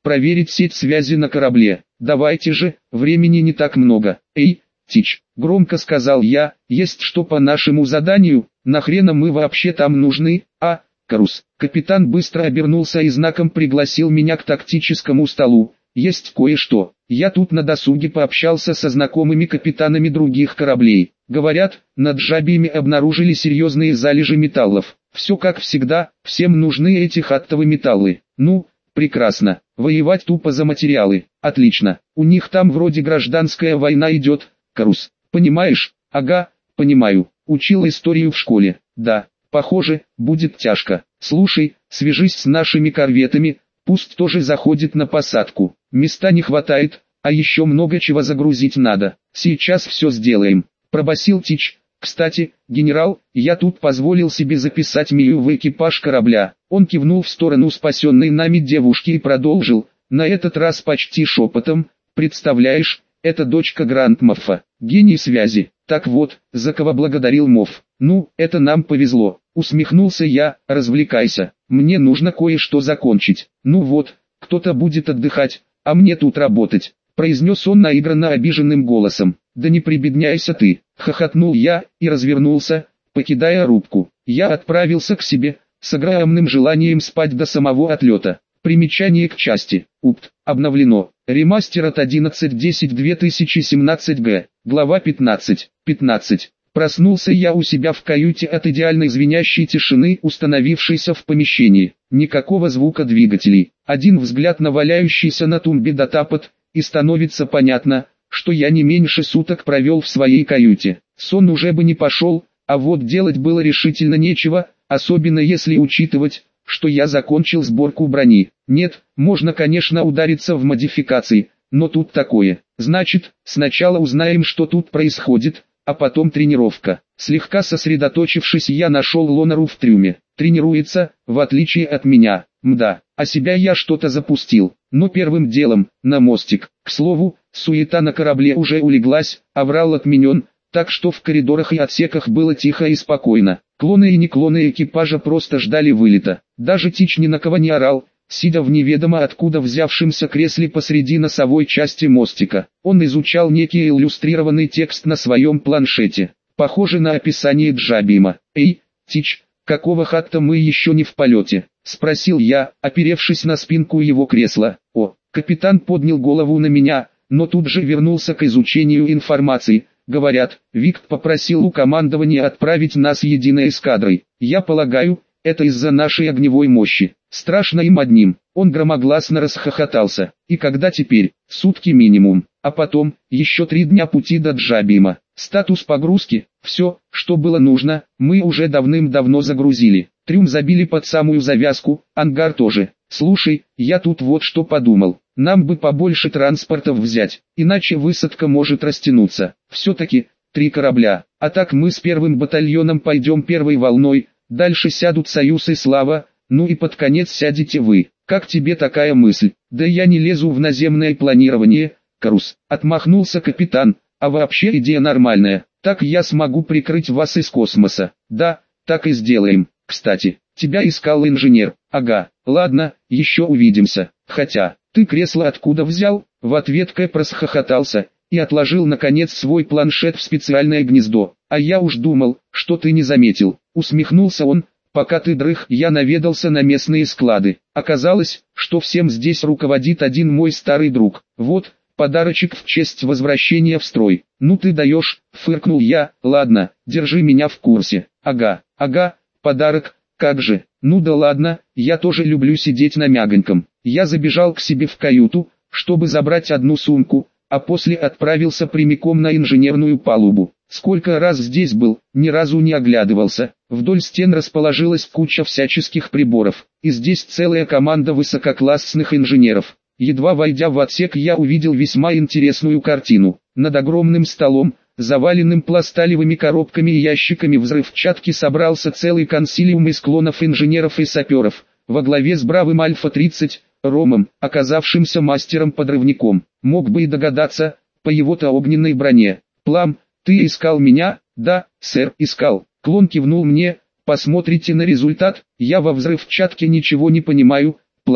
проверить сеть связи на корабле. Давайте же, времени не так много. Эй, Тич, громко сказал я, есть что по нашему заданию, нахрена мы вообще там нужны, а, Карус? Капитан быстро обернулся и знаком пригласил меня к тактическому столу. Есть кое-что. Я тут на досуге пообщался со знакомыми капитанами других кораблей. Говорят, над Джабиями обнаружили серьезные залежи металлов. Все как всегда, всем нужны эти хаттовые металлы. Ну, прекрасно. Воевать тупо за материалы. Отлично. У них там вроде гражданская война идет, Карус. Понимаешь? Ага, понимаю. Учил историю в школе. Да, похоже, будет тяжко. Слушай, свяжись с нашими корветами, пусть тоже заходит на посадку. Места не хватает, а еще много чего загрузить надо. Сейчас все сделаем. Пробасил Тич. Кстати, генерал, я тут позволил себе записать Мию в экипаж корабля. Он кивнул в сторону спасенной нами девушки и продолжил, на этот раз почти шепотом. Представляешь, это дочка Грандмоффа, гений связи. Так вот, за кого благодарил Мофф. Ну, это нам повезло. Усмехнулся я, развлекайся. Мне нужно кое-что закончить. Ну вот, кто-то будет отдыхать, а мне тут работать. Произнес он наигранно обиженным голосом. Да не прибедняйся ты, хохотнул я и развернулся, покидая рубку. Я отправился к себе, с огромным желанием спать до самого отлета. Примечание к части. УПТ. Обновлено. Ремастер от одиннадцать десять две тысячи семнадцать г. Глава пятнадцать. пятнадцать. Проснулся я у себя в каюте от идеальной звенящей тишины, установившейся в помещении. Никакого звука двигателей. Один взгляд на валяющийся на тумбе датапад, и становится понятно, что я не меньше суток провел в своей каюте. Сон уже бы не пошел, а вот делать было решительно нечего, особенно если учитывать, что я закончил сборку брони. Нет, можно конечно удариться в модификации, но тут такое. Значит, сначала узнаем, что тут происходит, а потом тренировка. Слегка сосредоточившись, я нашел Лонару в трюме. Тренируется, в отличие от меня. Мда, а себя я что-то запустил. Но первым делом, на мостик. К слову, суета на корабле уже улеглась, аврал отменен, так что в коридорах и отсеках было тихо и спокойно. Клоны и неклоны экипажа просто ждали вылета. Даже Тич ни на кого не орал, сидя в неведомо откуда взявшемся кресле посреди носовой части мостика. Он изучал некий иллюстрированный текст на своем планшете, похоже на описание Джабима. «Эй, Тич, какого хатта мы еще не в полете?» — спросил я, оперевшись на спинку его кресла. О, капитан поднял голову на меня, но тут же вернулся к изучению информации. Говорят, Викт попросил у командования отправить нас единой эскадрой. Я полагаю, это из-за нашей огневой мощи. Страшно им одним. Он громогласно расхохотался. И когда теперь? Сутки минимум. А потом, еще три дня пути до Джабима. Статус погрузки, все, что было нужно, мы уже давным-давно загрузили. Трюм забили под самую завязку, ангар тоже. Слушай, я тут вот что подумал. Нам бы побольше транспортов взять, иначе высадка может растянуться. Все-таки, три корабля. А так мы с первым батальоном пойдем первой волной, дальше сядут Союз и Слава, ну и под конец сядете вы. Как тебе такая мысль? Да я не лезу в наземное планирование, Карус. Отмахнулся капитан. А вообще идея нормальная. Так я смогу прикрыть вас из космоса. Да, так и сделаем. Кстати, тебя искал инженер. Ага, ладно, еще увидимся. Хотя, ты кресло откуда взял? В ответ Кэп расхохотался и отложил наконец свой планшет в специальное гнездо. А я уж думал, что ты не заметил. Усмехнулся он. Пока ты дрых, я наведался на местные склады. Оказалось, что всем здесь руководит один мой старый друг. Вот, подарочек в честь возвращения в строй. Ну ты даешь, фыркнул я. Ладно, держи меня в курсе. Ага, ага, подарок, как же. Ну да ладно, я тоже люблю сидеть на мягоньком. Я забежал к себе в каюту, чтобы забрать одну сумку, а после отправился прямиком на инженерную палубу. Сколько раз здесь был, ни разу не оглядывался. Вдоль стен расположилась куча всяческих приборов, и здесь целая команда высококлассных инженеров. Едва войдя в отсек, я увидел весьма интересную картину. Над огромным столом, заваленным пласталевыми коробками и ящиками взрывчатки, собрался целый консилиум из клонов инженеров и саперов, во главе с бравым Альфа тридцать, Ромом, оказавшимся мастером-подрывником. Мог бы и догадаться, по его-то огненной броне. «Плам, ты искал меня?» «Да, сэр, искал». Клон кивнул мне. «Посмотрите на результат, я во взрывчатке ничего не понимаю, Плам».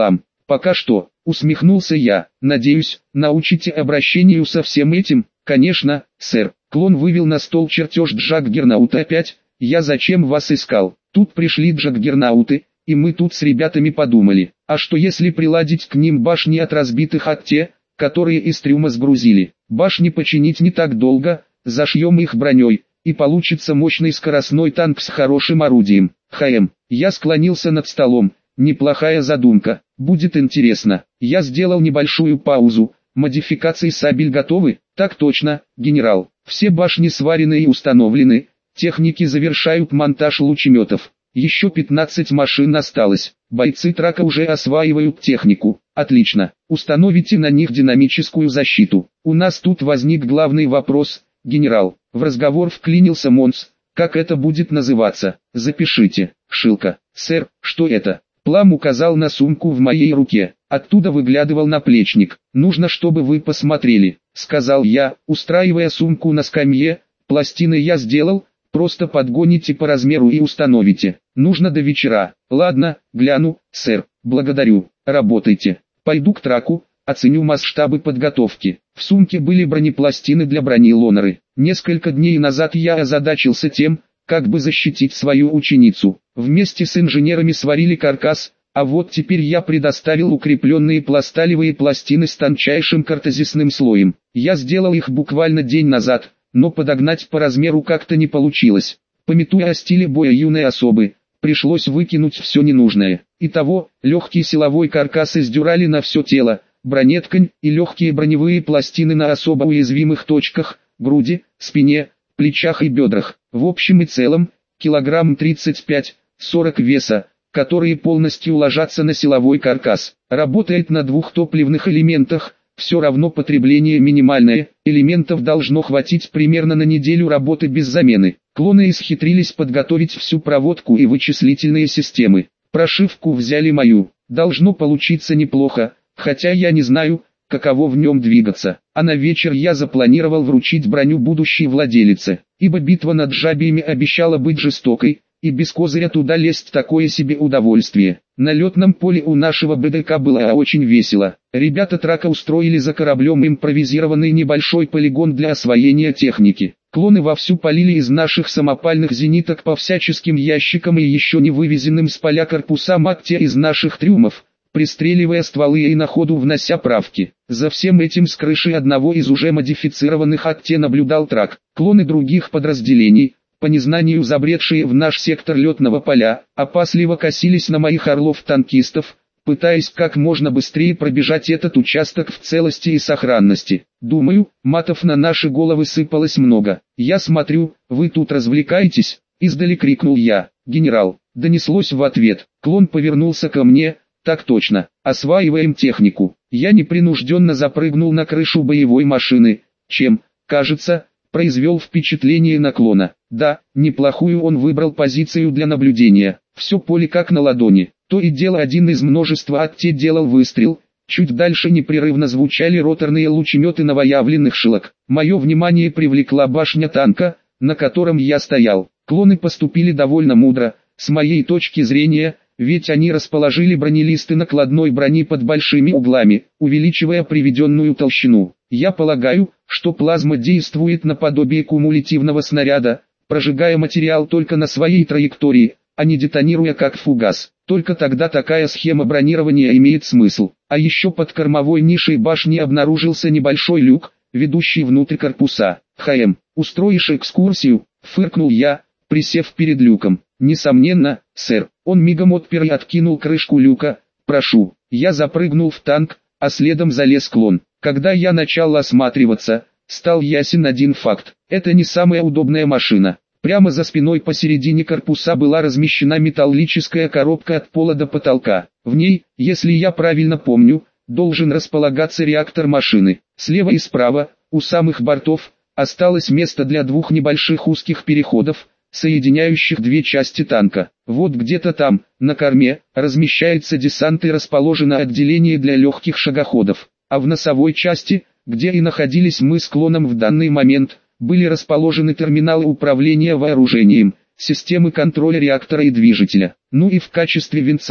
Пока что, усмехнулся я. Надеюсь, научите обращению со всем этим? Конечно, сэр. Клон вывел на стол чертеж Джаггернаута опять. Я зачем вас искал? Тут пришли Джаггернауты, и мы тут с ребятами подумали, а что если приладить к ним башни от разбитых от те, которые из трюма сгрузили? Башни починить не так долго, зашьем их броней, и получится мощный скоростной танк с хорошим орудием. ХМ. Я склонился над столом. Неплохая задумка, будет интересно. Я сделал небольшую паузу. Модификации сабель готовы? Так точно, генерал. Все башни сварены и установлены. Техники завершают монтаж лучеметов. Еще пятнадцать машин осталось. Бойцы трака уже осваивают технику. Отлично. Установите на них динамическую защиту. У нас тут возник главный вопрос, генерал. В разговор вклинился Монс. Как это будет называться? Запишите. Шилка. Сэр, что это? Плам указал на сумку в моей руке. Оттуда выглядывал наплечник. «Нужно, чтобы вы посмотрели», — сказал я, устраивая сумку на скамье. «Пластины я сделал, просто подгоните по размеру и установите. Нужно до вечера». «Ладно, гляну, сэр, благодарю, работайте. Пойду к траку, оценю масштабы подготовки». В сумке были бронепластины для брони Лонеры. Несколько дней назад я озадачился тем, как бы защитить свою ученицу. Вместе с инженерами сварили каркас, а вот теперь я предоставил укрепленные пласталевые пластины с тончайшим картезисным слоем. Я сделал их буквально день назад, но подогнать по размеру как-то не получилось. Памятуя о стиле боя юной особы, пришлось выкинуть все ненужное. Итого, легкий силовой каркас из дюрали на все тело, бронеткань и легкие броневые пластины на особо уязвимых точках, груди, спине, плечах и бедрах. В общем и целом, килограмм тридцать пять сорок веса, которые полностью ложатся на силовой каркас. Работает на двух топливных элементах, все равно потребление минимальное, элементов должно хватить примерно на неделю работы без замены. Клоны исхитрились подготовить всю проводку и вычислительные системы. Прошивку взяли мою. Должно получиться неплохо, хотя я не знаю, каково в нем двигаться. А на вечер я запланировал вручить броню будущей владелице, ибо битва над жабиями обещала быть жестокой, и без козыря туда лезть такое себе удовольствие. На летном поле у нашего БДК было очень весело. Ребята трака устроили за кораблем импровизированный небольшой полигон для освоения техники. Клоны вовсю полили из наших самопальных зениток по всяческим ящикам и еще не вывезенным с поля корпусам акте из наших трюмов, пристреливая стволы и на ходу внося правки. За всем этим с крыши одного из уже модифицированных акте наблюдал трак. Клоны других подразделений, по незнанию забредшие в наш сектор летного поля, опасливо косились на моих орлов-танкистов, пытаясь как можно быстрее пробежать этот участок в целости и сохранности. Думаю, матов на наши головы сыпалось много. «Я смотрю, вы тут развлекаетесь?» — издали крикнул я. «Генерал!» — донеслось в ответ. Клон повернулся ко мне. «Так точно, осваиваем технику». Я непринужденно запрыгнул на крышу боевой машины, чем, кажется, произвел впечатление на клона. Да, неплохую он выбрал позицию для наблюдения. Все поле как на ладони. То и дело один из множества отте делал выстрел. Чуть дальше непрерывно звучали роторные лучеметы новоявленных шилок. Мое внимание привлекла башня танка, на котором я стоял. Клоны поступили довольно мудро, с моей точки зрения, ведь они расположили бронелисты накладной брони под большими углами, увеличивая приведенную толщину. Я полагаю, что плазма действует наподобие кумулятивного снаряда, прожигая материал только на своей траектории, а не детонируя как фугас. Только тогда такая схема бронирования имеет смысл. А еще под кормовой нишей башни обнаружился небольшой люк, ведущий внутрь корпуса. «ХМ, устроишь экскурсию?» — фыркнул я, присев перед люком. «Несомненно, сэр». Он мигом отпер и откинул крышку люка. «Прошу». Я запрыгнул в танк, а следом залез клон. Когда я начал осматриваться, стал ясен один факт. Это не самая удобная машина. Прямо за спиной посередине корпуса была размещена металлическая коробка от пола до потолка. В ней, если я правильно помню, должен располагаться реактор машины. Слева и справа, у самых бортов, осталось место для двух небольших узких переходов, соединяющих две части танка. Вот где-то там, на корме, размещается десант и расположено отделение для легких шагоходов. А в носовой части, где и находились мы с клоном в данный момент, были расположены терминалы управления вооружением, системы контроля реактора и движителя. Ну и в качестве венца,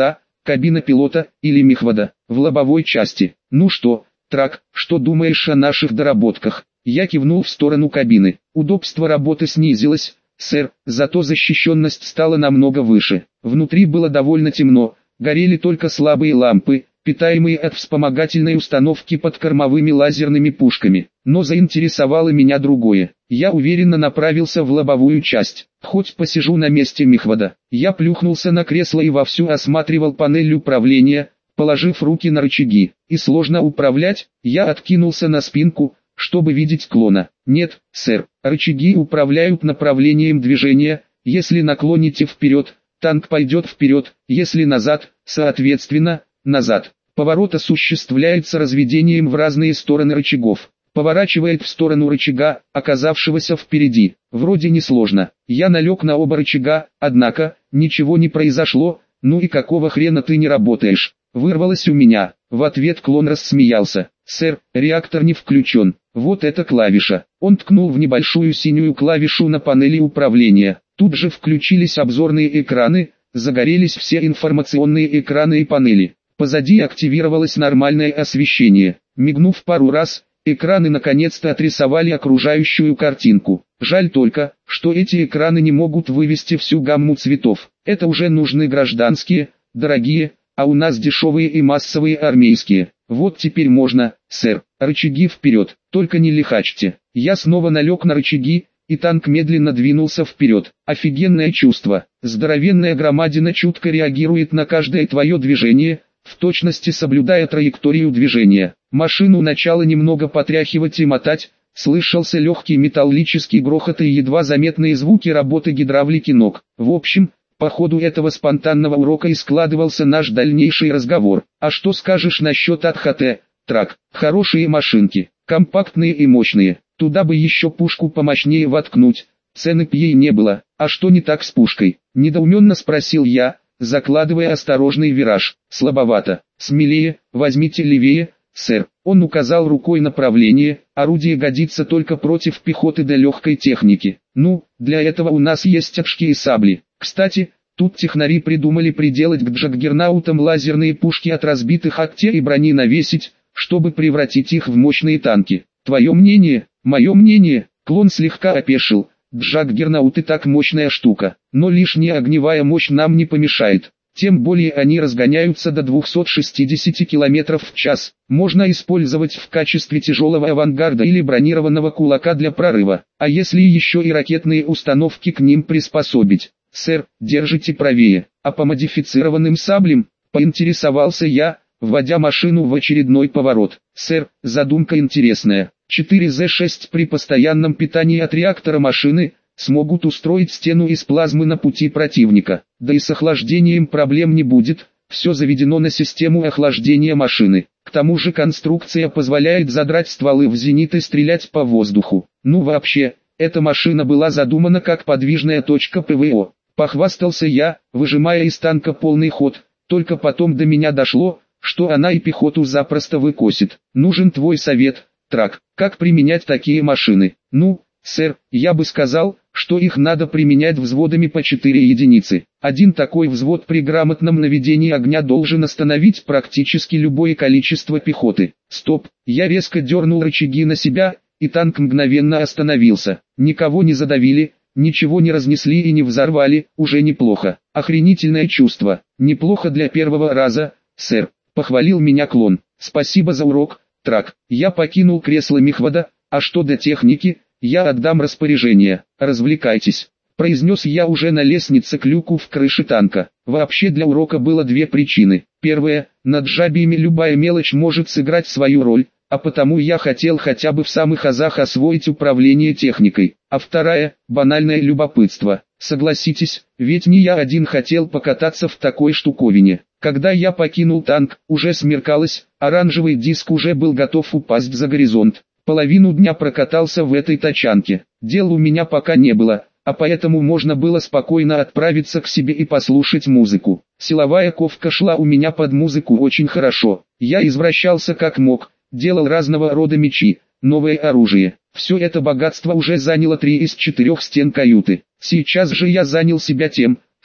кабина пилота или мехвода, в лобовой части. Ну что, Трак, что думаешь о наших доработках? Я кивнул в сторону кабины. Удобство работы снизилось, сэр, зато защищенность стала намного выше. Внутри было довольно темно, горели только слабые лампы, питаемые от вспомогательной установки под кормовыми лазерными пушками. Но заинтересовало меня другое. Я уверенно направился в лобовую часть. Хоть посижу на месте мехвода. Я плюхнулся на кресло и вовсю осматривал панель управления, положив руки на рычаги. И сложно управлять, я откинулся на спинку, чтобы видеть клона. Нет, сэр, рычаги управляют направлением движения. Если наклоните вперед, танк пойдет вперед, если назад, соответственно, назад. Поворот осуществляется разведением в разные стороны рычагов. Поворачивает в сторону рычага, оказавшегося впереди. Вроде несложно. Я налег на оба рычага, однако, ничего не произошло. Ну и какого хрена ты не работаешь? Вырвалось у меня. В ответ клон рассмеялся. Сэр, реактор не включен. Вот эта клавиша. Он ткнул в небольшую синюю клавишу на панели управления. Тут же включились обзорные экраны, загорелись все информационные экраны и панели. Позади активировалось нормальное освещение. Мигнув пару раз, экраны наконец-то отрисовали окружающую картинку. Жаль только, что эти экраны не могут вывести всю гамму цветов. Это уже нужны гражданские, дорогие, а у нас дешевые и массовые армейские. Вот теперь можно, сэр, рычаги вперед, только не лихачьте. Я снова налег на рычаги, и танк медленно двинулся вперед. Офигенное чувство. Здоровенная громадина чутко реагирует на каждое твое движение, в точности соблюдая траекторию движения. Машину начало немного потряхивать и мотать, слышался легкий металлический грохот и едва заметные звуки работы гидравлики ног. В общем, по ходу этого спонтанного урока и складывался наш дальнейший разговор. А что скажешь насчет АТХТ, Трак? Хорошие машинки, компактные и мощные. Туда бы еще пушку помощнее воткнуть. Цены ей не было. А что не так с пушкой? Недоуменно спросил я, закладывая осторожный вираж. Слабовато. Смелее, возьмите левее, сэр. Он указал рукой направление. Орудие годится только против пехоты да легкой техники. Ну, для этого у нас есть очки и сабли. Кстати, тут технари придумали приделать к джаггернаутам лазерные пушки от разбитых актей и брони навесить, чтобы превратить их в мощные танки. Твое мнение? Мое мнение? Клон слегка опешил. Джаггернауты так мощная штука, но лишняя огневая мощь нам не помешает. Тем более они разгоняются до двухсот шестидесяти километров в час. Можно использовать в качестве тяжелого авангарда или бронированного кулака для прорыва. А если еще и ракетные установки к ним приспособить? Сэр, держите правее. А по модифицированным саблям? Поинтересовался я, вводя машину в очередной поворот. Сэр, задумка интересная. четыре зэ шесть при постоянном питании от реактора машины смогут устроить стену из плазмы на пути противника. Да и с охлаждением проблем не будет, все заведено на систему охлаждения машины. К тому же конструкция позволяет задрать стволы в зенит и стрелять по воздуху. Ну вообще, эта машина была задумана как подвижная точка ПВО. Похвастался я, выжимая из танка полный ход, только потом до меня дошло, что она и пехоту запросто выкосит. Нужен твой совет, Трак, как применять такие машины? Ну, сэр, я бы сказал, что их надо применять взводами по четыре единицы. Один такой взвод при грамотном наведении огня должен остановить практически любое количество пехоты. Стоп, я резко дернул рычаги на себя, и танк мгновенно остановился. Никого не задавили, ничего не разнесли и не взорвали, уже неплохо. Охренительное чувство, неплохо для первого раза, сэр, похвалил меня клон. Спасибо за урок, Трак. Я покинул кресло мехвода, а что до техники, я отдам распоряжение. Развлекайтесь, произнес я уже на лестнице к люку в крыше танка. Вообще для урока было две причины. Первая, над жабиями любая мелочь может сыграть свою роль, а потому я хотел хотя бы в самых азах освоить управление техникой. А вторая, банальное любопытство. Согласитесь, ведь не я один хотел покататься в такой штуковине. Когда я покинул танк, уже смеркалось, оранжевый диск уже был готов упасть за горизонт. Половину дня прокатался в этой тачанке. Дел у меня пока не было, а поэтому можно было спокойно отправиться к себе и послушать музыку. Силовая ковка шла у меня под музыку очень хорошо. Я извращался как мог, делал разного рода мечи, новое оружие. Все это богатство уже заняло три из четырех стен каюты. Сейчас же я занял себя тем,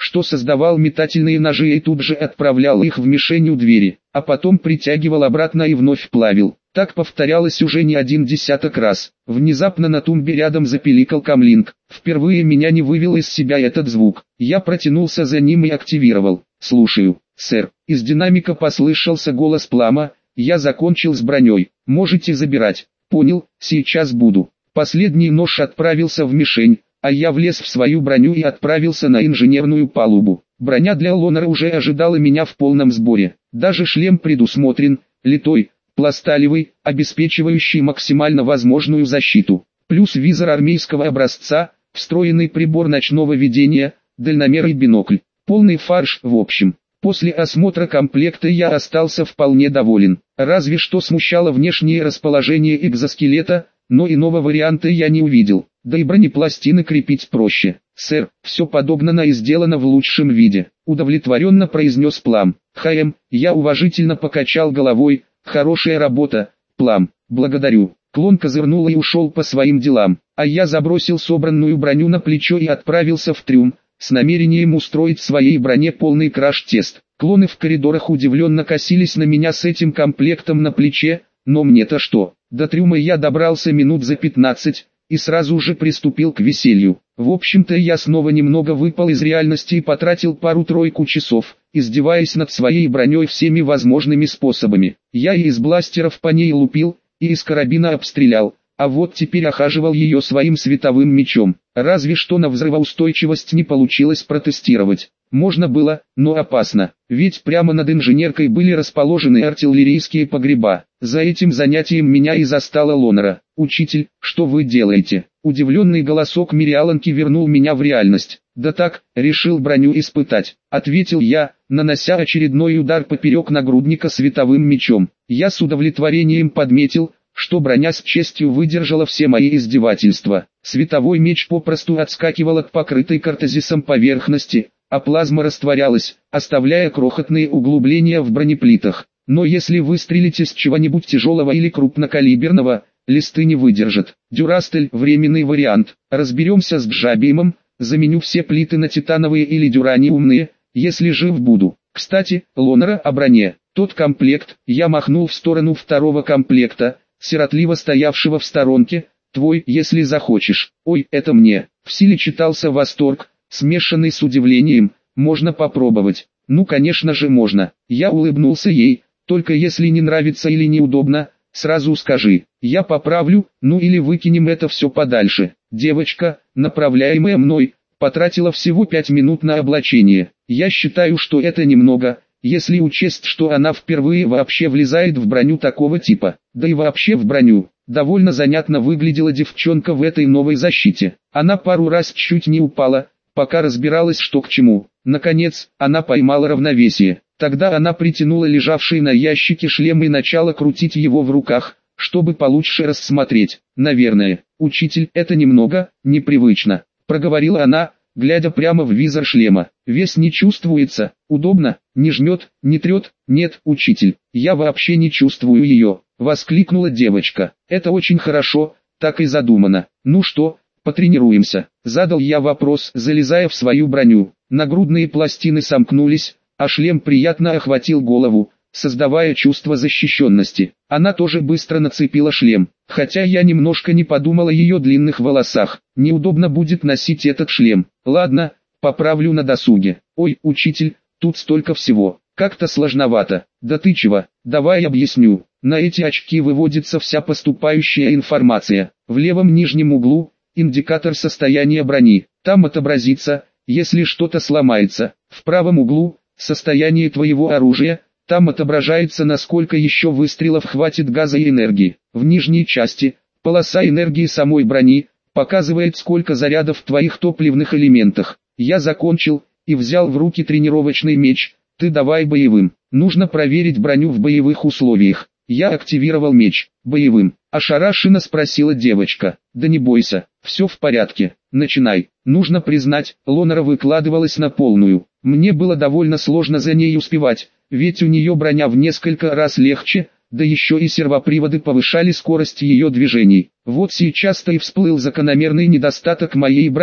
что создавал метательные ножи и тут же отправлял их в мишень у двери, а потом притягивал обратно и вновь плавил. Так повторялось уже не один десяток раз. Внезапно на тумбе рядом запиликал камлинг. Впервые меня не вывел из себя этот звук. Я протянулся за ним и активировал. «Слушаю, сэр». Из динамика послышался голос Плама. «Я закончил с броней. Можете забирать». «Понял, сейчас буду». Последний нож отправился в мишень, а я влез в свою броню и отправился на инженерную палубу. Броня для Лонера уже ожидала меня в полном сборе. Даже шлем предусмотрен, литой, пласталевый, обеспечивающий максимально возможную защиту. Плюс визор армейского образца, встроенный прибор ночного видения, дальномер и бинокль. Полный фарш в общем. После осмотра комплекта я остался вполне доволен. Разве что смущало внешнее расположение экзоскелета, но иного варианта я не увидел. Да и бронепластины крепить проще. «Сэр, все подогнано и сделано в лучшем виде», — удовлетворенно произнес Плам. «ХМ», я уважительно покачал головой. «Хорошая работа, Плам, благодарю». Клон козырнул и ушел по своим делам, а я забросил собранную броню на плечо и отправился в трюм, с намерением устроить своей броне полный краш-тест. Клоны в коридорах удивленно косились на меня с этим комплектом на плече, но мне-то что? До трюма я добрался минут за пятнадцать, и сразу же приступил к веселью. В общем-то я снова немного выпал из реальности и потратил пару-тройку часов, издеваясь над своей броней всеми возможными способами. Я и из бластеров по ней лупил, и из карабина обстрелял, а вот теперь охаживал ее своим световым мечом. Разве что на взрывоустойчивость не получилось протестировать. Можно было, но опасно, ведь прямо над инженеркой были расположены артиллерийские погреба. За этим занятием меня и застала Лонера. «Учитель, что вы делаете?» Удивленный голосок Мириаланки вернул меня в реальность. «Да так, решил броню испытать», — ответил я, нанося очередной удар поперек нагрудника световым мечом. Я с удовлетворением подметил, что броня с честью выдержала все мои издевательства. Световой меч попросту отскакивал от покрытой картезисом поверхности, а плазма растворялась, оставляя крохотные углубления в бронеплитах. Но если выстрелите с чего-нибудь тяжелого или крупнокалиберного, листы не выдержат. Дюрастель – временный вариант. Разберемся с джабиемом, заменю все плиты на титановые или дюраниумные, если жив буду. Кстати, Лонера о броне. Тот комплект, я махнул в сторону второго комплекта, сиротливо стоявшего в сторонке, твой, если захочешь. Ой, это мне. В силе читался восторг, смешанный с удивлением. Можно попробовать. Ну конечно же можно. Я улыбнулся ей. Только если не нравится или неудобно, сразу скажи. Я поправлю, ну или выкинем это все подальше. Девочка, направляемая мной, потратила всего пять минут на облачение. Я считаю, что это немного, если учесть, что она впервые вообще влезает в броню такого типа. Да и вообще в броню. Довольно занятно выглядела девчонка в этой новой защите. Она пару раз чуть не упала, пока разбиралась, что к чему. Наконец, она поймала равновесие. Тогда она притянула лежавший на ящике шлем и начала крутить его в руках, чтобы получше рассмотреть. «Наверное, учитель, это немного непривычно», — проговорила она, глядя прямо в визор шлема. «Вес не чувствуется, удобно, не жмет, не трет». «Нет, учитель, я вообще не чувствую ее», — воскликнула девочка. «Это очень хорошо, так и задумано. Ну что, потренируемся?» — задал я вопрос, залезая в свою броню. Нагрудные пластины сомкнулись, а шлем приятно охватил голову, создавая чувство защищенности. Она тоже быстро нацепила шлем, хотя я немножко не подумал о ее длинных волосах. Неудобно будет носить этот шлем. Ладно, поправлю на досуге. Ой, учитель, тут столько всего, как-то сложновато. Да ты чего, давай объясню. На эти очки выводится вся поступающая информация. В левом нижнем углу индикатор состояния брони. Там отобразится, если что-то сломается. В правом углу состояние твоего оружия. Там отображается, насколько еще выстрелов хватит газа и энергии. В нижней части полоса энергии самой брони показывает, сколько зарядов в твоих топливных элементах. Я закончил и взял в руки тренировочный меч. Ты давай боевым. Нужно проверить броню в боевых условиях. Я активировал меч. Боевым. Ошарашенно спросила девочка. Да не бойся, все в порядке. Начинай. Нужно признать, Лонера выкладывалась на полную. Мне было довольно сложно за ней успевать, ведь у нее броня в несколько раз легче, да еще и сервоприводы повышали скорость ее движений. Вот сейчас-то и всплыл закономерный недостаток моей брони.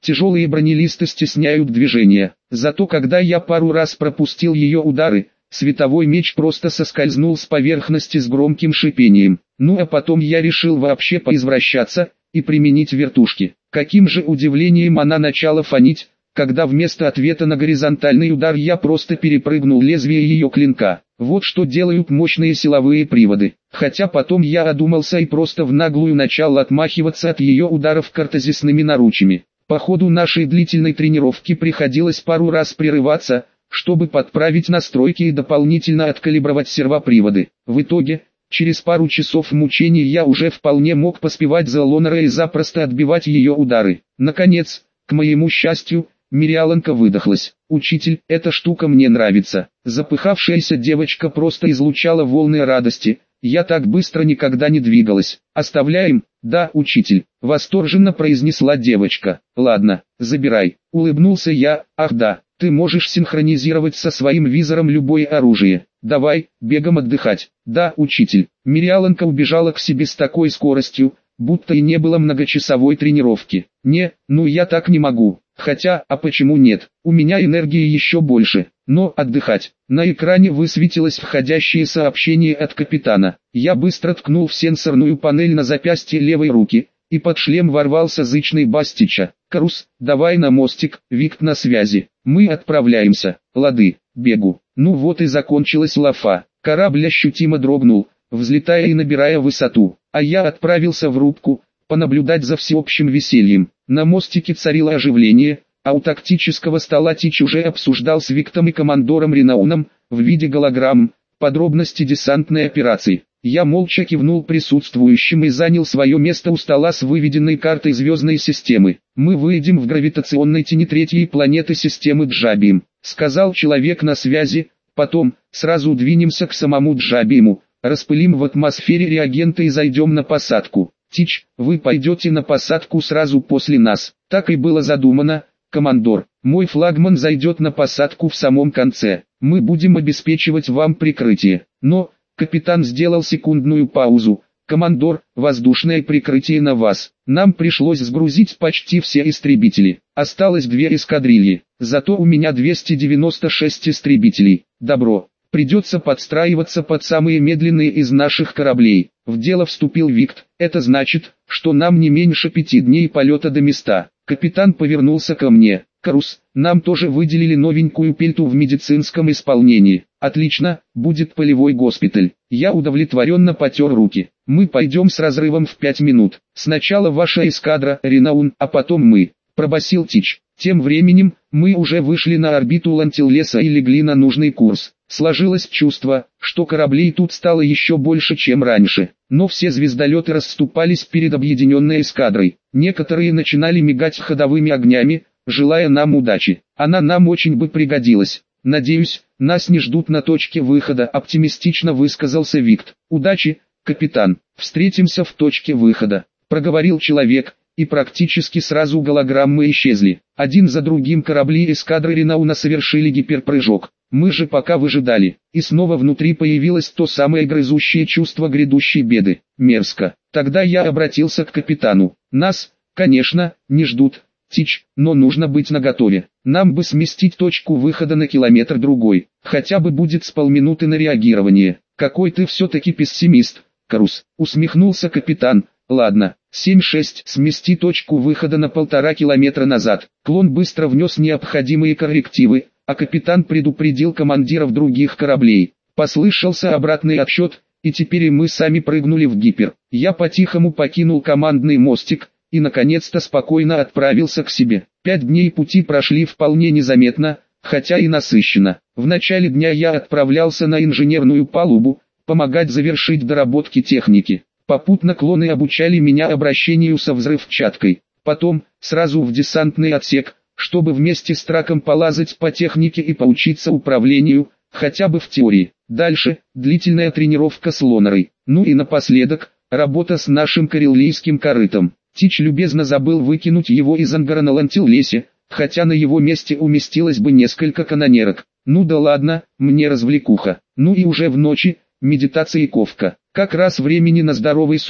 Тяжелые бронелисты стесняют движения. Зато когда я пару раз пропустил ее удары, световой меч просто соскользнул с поверхности с громким шипением. Ну а потом я решил вообще поизвращаться и применить вертушки. Каким же удивлением она начала фонить, когда вместо ответа на горизонтальный удар я просто перепрыгнул лезвие ее клинка. Вот что делают мощные силовые приводы. Хотя потом я одумался и просто в наглую начал отмахиваться от ее ударов картезисными наручами. По ходу нашей длительной тренировки приходилось пару раз прерываться, чтобы подправить настройки и дополнительно откалибровать сервоприводы. В итоге, через пару часов мучений я уже вполне мог поспевать за Лонорой и запросто отбивать ее удары. Наконец, к моему счастью, Мириаланка выдохлась. «Учитель, эта штука мне нравится». Запыхавшаяся девочка просто излучала волны радости. Я так быстро никогда не двигалась. «Оставляем?» «Да, учитель», — восторженно произнесла девочка. «Ладно, забирай». Улыбнулся я. «Ах да, ты можешь синхронизировать со своим визором любое оружие. Давай, бегом отдыхать». «Да, учитель». Мириаланка убежала к себе с такой скоростью, будто и не было многочасовой тренировки. «Не, ну я так не могу. Хотя, а почему нет? У меня энергии еще больше. Но отдыхать». На экране высветилось входящее сообщение от капитана. Я быстро ткнул в сенсорную панель на запястье левой руки, и под шлем ворвался зычный бас Тича. «Карус, давай на мостик, Викт на связи. Мы отправляемся». «Лады, бегу». Ну вот и закончилась лафа. Корабль ощутимо дрогнул, взлетая и набирая высоту, а я отправился в рубку, понаблюдать за всеобщим весельем. На мостике царило оживление, а у тактического стола Тич уже обсуждал с Виктом и командором Ренауном, в виде голограмм, подробности десантной операции. Я молча кивнул присутствующим и занял свое место у стола с выведенной картой звездной системы. «Мы выйдем в гравитационной тени третьей планеты системы Джабием», — сказал человек на связи. «Потом, сразу двинемся к самому Джабиему, распылим в атмосфере реагенты и зайдем на посадку. Тич, вы пойдете на посадку сразу после нас». Так и было задумано, командор. Мой флагман зайдет на посадку в самом конце. Мы будем обеспечивать вам прикрытие. Но, капитан сделал секундную паузу. Командор, воздушное прикрытие на вас. Нам пришлось сгрузить почти все истребители. Осталось две эскадрильи. Зато у меня двести девяносто шесть истребителей. Добро. Придется подстраиваться под самые медленные из наших кораблей. В дело вступил Викт. Это значит, что нам не меньше пяти дней полета до места. Капитан повернулся ко мне. «Карус, нам тоже выделили новенькую пельту в медицинском исполнении. Отлично, будет полевой госпиталь». Я удовлетворенно потер руки. «Мы пойдем с разрывом в пять минут. Сначала ваша эскадра, Ренаун, а потом мы», — пробасил Тич. Тем временем, мы уже вышли на орбиту Лантиллеса и легли на нужный курс. Сложилось чувство, что кораблей тут стало еще больше, чем раньше. Но все звездолеты расступались перед объединенной эскадрой. Некоторые начинали мигать ходовыми огнями, желая нам удачи. Она нам очень бы пригодилась. «Надеюсь, нас не ждут на точке выхода», — оптимистично высказался Викт. «Удачи, капитан. Встретимся в точке выхода», — проговорил человек, и практически сразу голограммы исчезли. Один за другим корабли эскадры Ренауна совершили гиперпрыжок. Мы же пока выжидали, и снова внутри появилось то самое грызущее чувство грядущей беды. Мерзко. Тогда я обратился к капитану. «Нас, конечно, не ждут, Тич, но нужно быть наготове. Нам бы сместить точку выхода на километр-другой, хотя бы будет с полминуты на реагирование». «Какой ты все-таки пессимист, Карус», — усмехнулся капитан. «Ладно, семь шесть, смести точку выхода на полтора километра назад». Клон быстро внес необходимые коррективы, а капитан предупредил командиров других кораблей. Послышался обратный отсчет, и теперь и мы сами прыгнули в гипер. Я по-тихому покинул командный мостик, и наконец-то спокойно отправился к себе. Пять дней пути прошли вполне незаметно, хотя и насыщенно. В начале дня я отправлялся на инженерную палубу, помогать завершить доработки техники. Попутно клоны обучали меня обращению со взрывчаткой. Потом, сразу в десантный отсек, чтобы вместе с траком полазать по технике и поучиться управлению, хотя бы в теории. Дальше, длительная тренировка с Лонорой. Ну и напоследок, работа с нашим кареллийским корытом. Тич любезно забыл выкинуть его из ангара на Лантиллесе, хотя на его месте уместилось бы несколько канонерок. Ну да ладно, мне развлекуха. Ну и уже в ночи, медитация и ковка. Как раз времени на здоровый сон,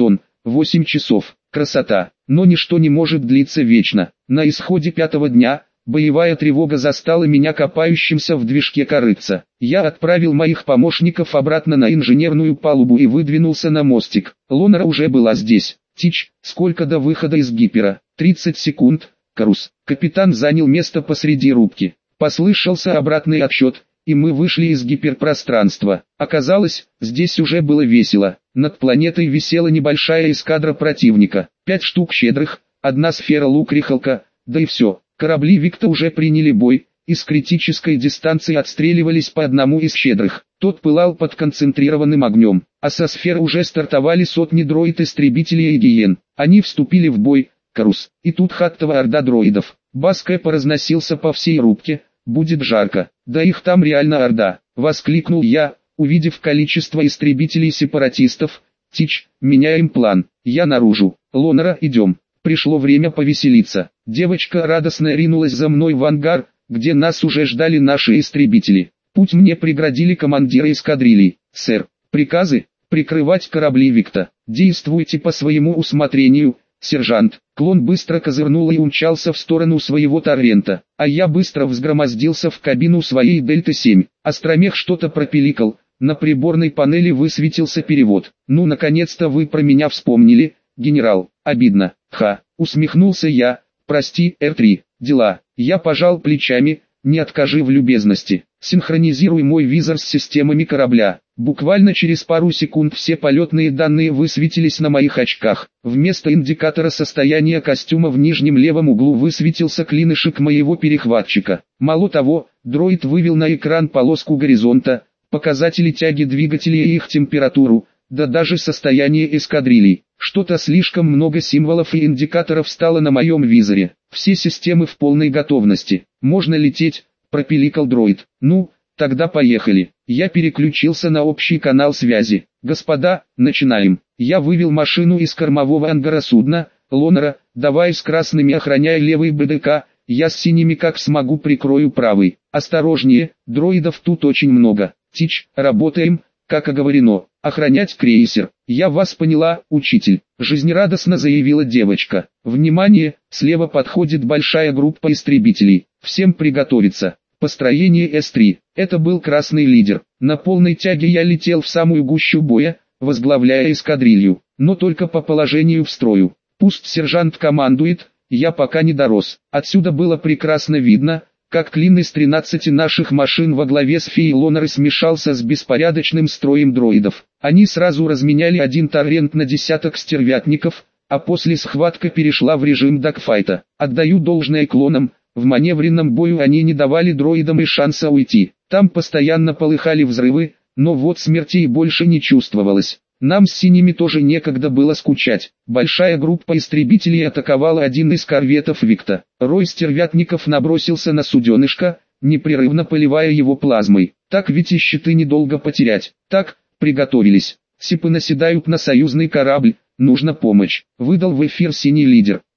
восемь часов. Красота. Но ничто не может длиться вечно. На исходе пятого дня боевая тревога застала меня копающимся в движке корытца. Я отправил моих помощников обратно на инженерную палубу и выдвинулся на мостик. Лонера уже была здесь. Тич, сколько до выхода из гипера? тридцать секунд. Карус. Капитан занял место посреди рубки. Послышался обратный отсчет, и мы вышли из гиперпространства. Оказалось, здесь уже было весело. Над планетой висела небольшая эскадра противника. Пять штук щедрых, одна сфера лук-рихалка, да и все. Корабли Викта уже приняли бой, и с критической дистанции отстреливались по одному из щедрых. Тот пылал под концентрированным огнем, а со сфер уже стартовали сотни дроид-истребителей и гиен. Они вступили в бой, Карус. И тут хаттова орда дроидов. Бас-кэпа разносился по всей рубке. «Будет жарко». «Да их там реально орда», — воскликнул я, увидев количество истребителей-сепаратистов. «Тич, меняем план. Я наружу. Лонера, идем». Пришло время повеселиться. Девочка радостно ринулась за мной в ангар, где нас уже ждали наши истребители. Путь мне преградили командиры эскадрилий. «Сэр, приказы? Прикрывать корабли Викта. Действуйте по своему усмотрению, сержант». Клон быстро козырнул и умчался в сторону своего торрента, а я быстро взгромоздился в кабину своей Дельта семь. Астромех что-то пропиликал, на приборной панели высветился перевод. «Ну, наконец-то вы про меня вспомнили, генерал. Обидно». «Ха», усмехнулся я. «Прости, Эр три, дела». Я пожал плечами. «Не откажи в любезности. Синхронизируй мой визор с системами корабля». Буквально через пару секунд все полетные данные высветились на моих очках. Вместо индикатора состояния костюма в нижнем левом углу высветился клинышек моего перехватчика. Мало того, дроид вывел на экран полоску горизонта, показатели тяги двигателей и их температуру, да даже состояние эскадрилий. Что-то слишком много символов и индикаторов стало на моем визоре. Все системы в полной готовности. «Можно лететь», — пропиликал дроид. «Ну, тогда поехали». Я переключился на общий канал связи. «Господа, начинаем». Я вывел машину из кормового ангара судна. «Лонера, давай с красными охраняй левый БДК, я с синими как смогу прикрою правый. Осторожнее, дроидов тут очень много. Тич, работаем, как оговорено. Охранять крейсер». «Я вас поняла, учитель», — жизнерадостно заявила девочка. «Внимание, слева подходит большая группа истребителей. Всем приготовиться». Построение эс три. Это был красный лидер. На полной тяге я летел в самую гущу боя, возглавляя эскадрилью, но только по положению в строю. Пусть сержант командует, я пока не дорос. Отсюда было прекрасно видно, как клин из тринадцати наших машин во главе с Феей Лонеры смешался с беспорядочным строем дроидов. Они сразу разменяли один торрент на десяток стервятников, а после схватка перешла в режим дагфайта. Отдаю должное клонам. В маневренном бою они не давали дроидам и шанса уйти. Там постоянно полыхали взрывы, но вот смертей больше не чувствовалось. Нам с синими тоже некогда было скучать. Большая группа истребителей атаковала один из корветов Викта. Рой стервятников набросился на суденышко, непрерывно поливая его плазмой. Так ведь и щиты недолго потерять. Так, приготовились. Сипы наседают на союзный корабль, нужна помощь. Выдал в эфир синий лидер.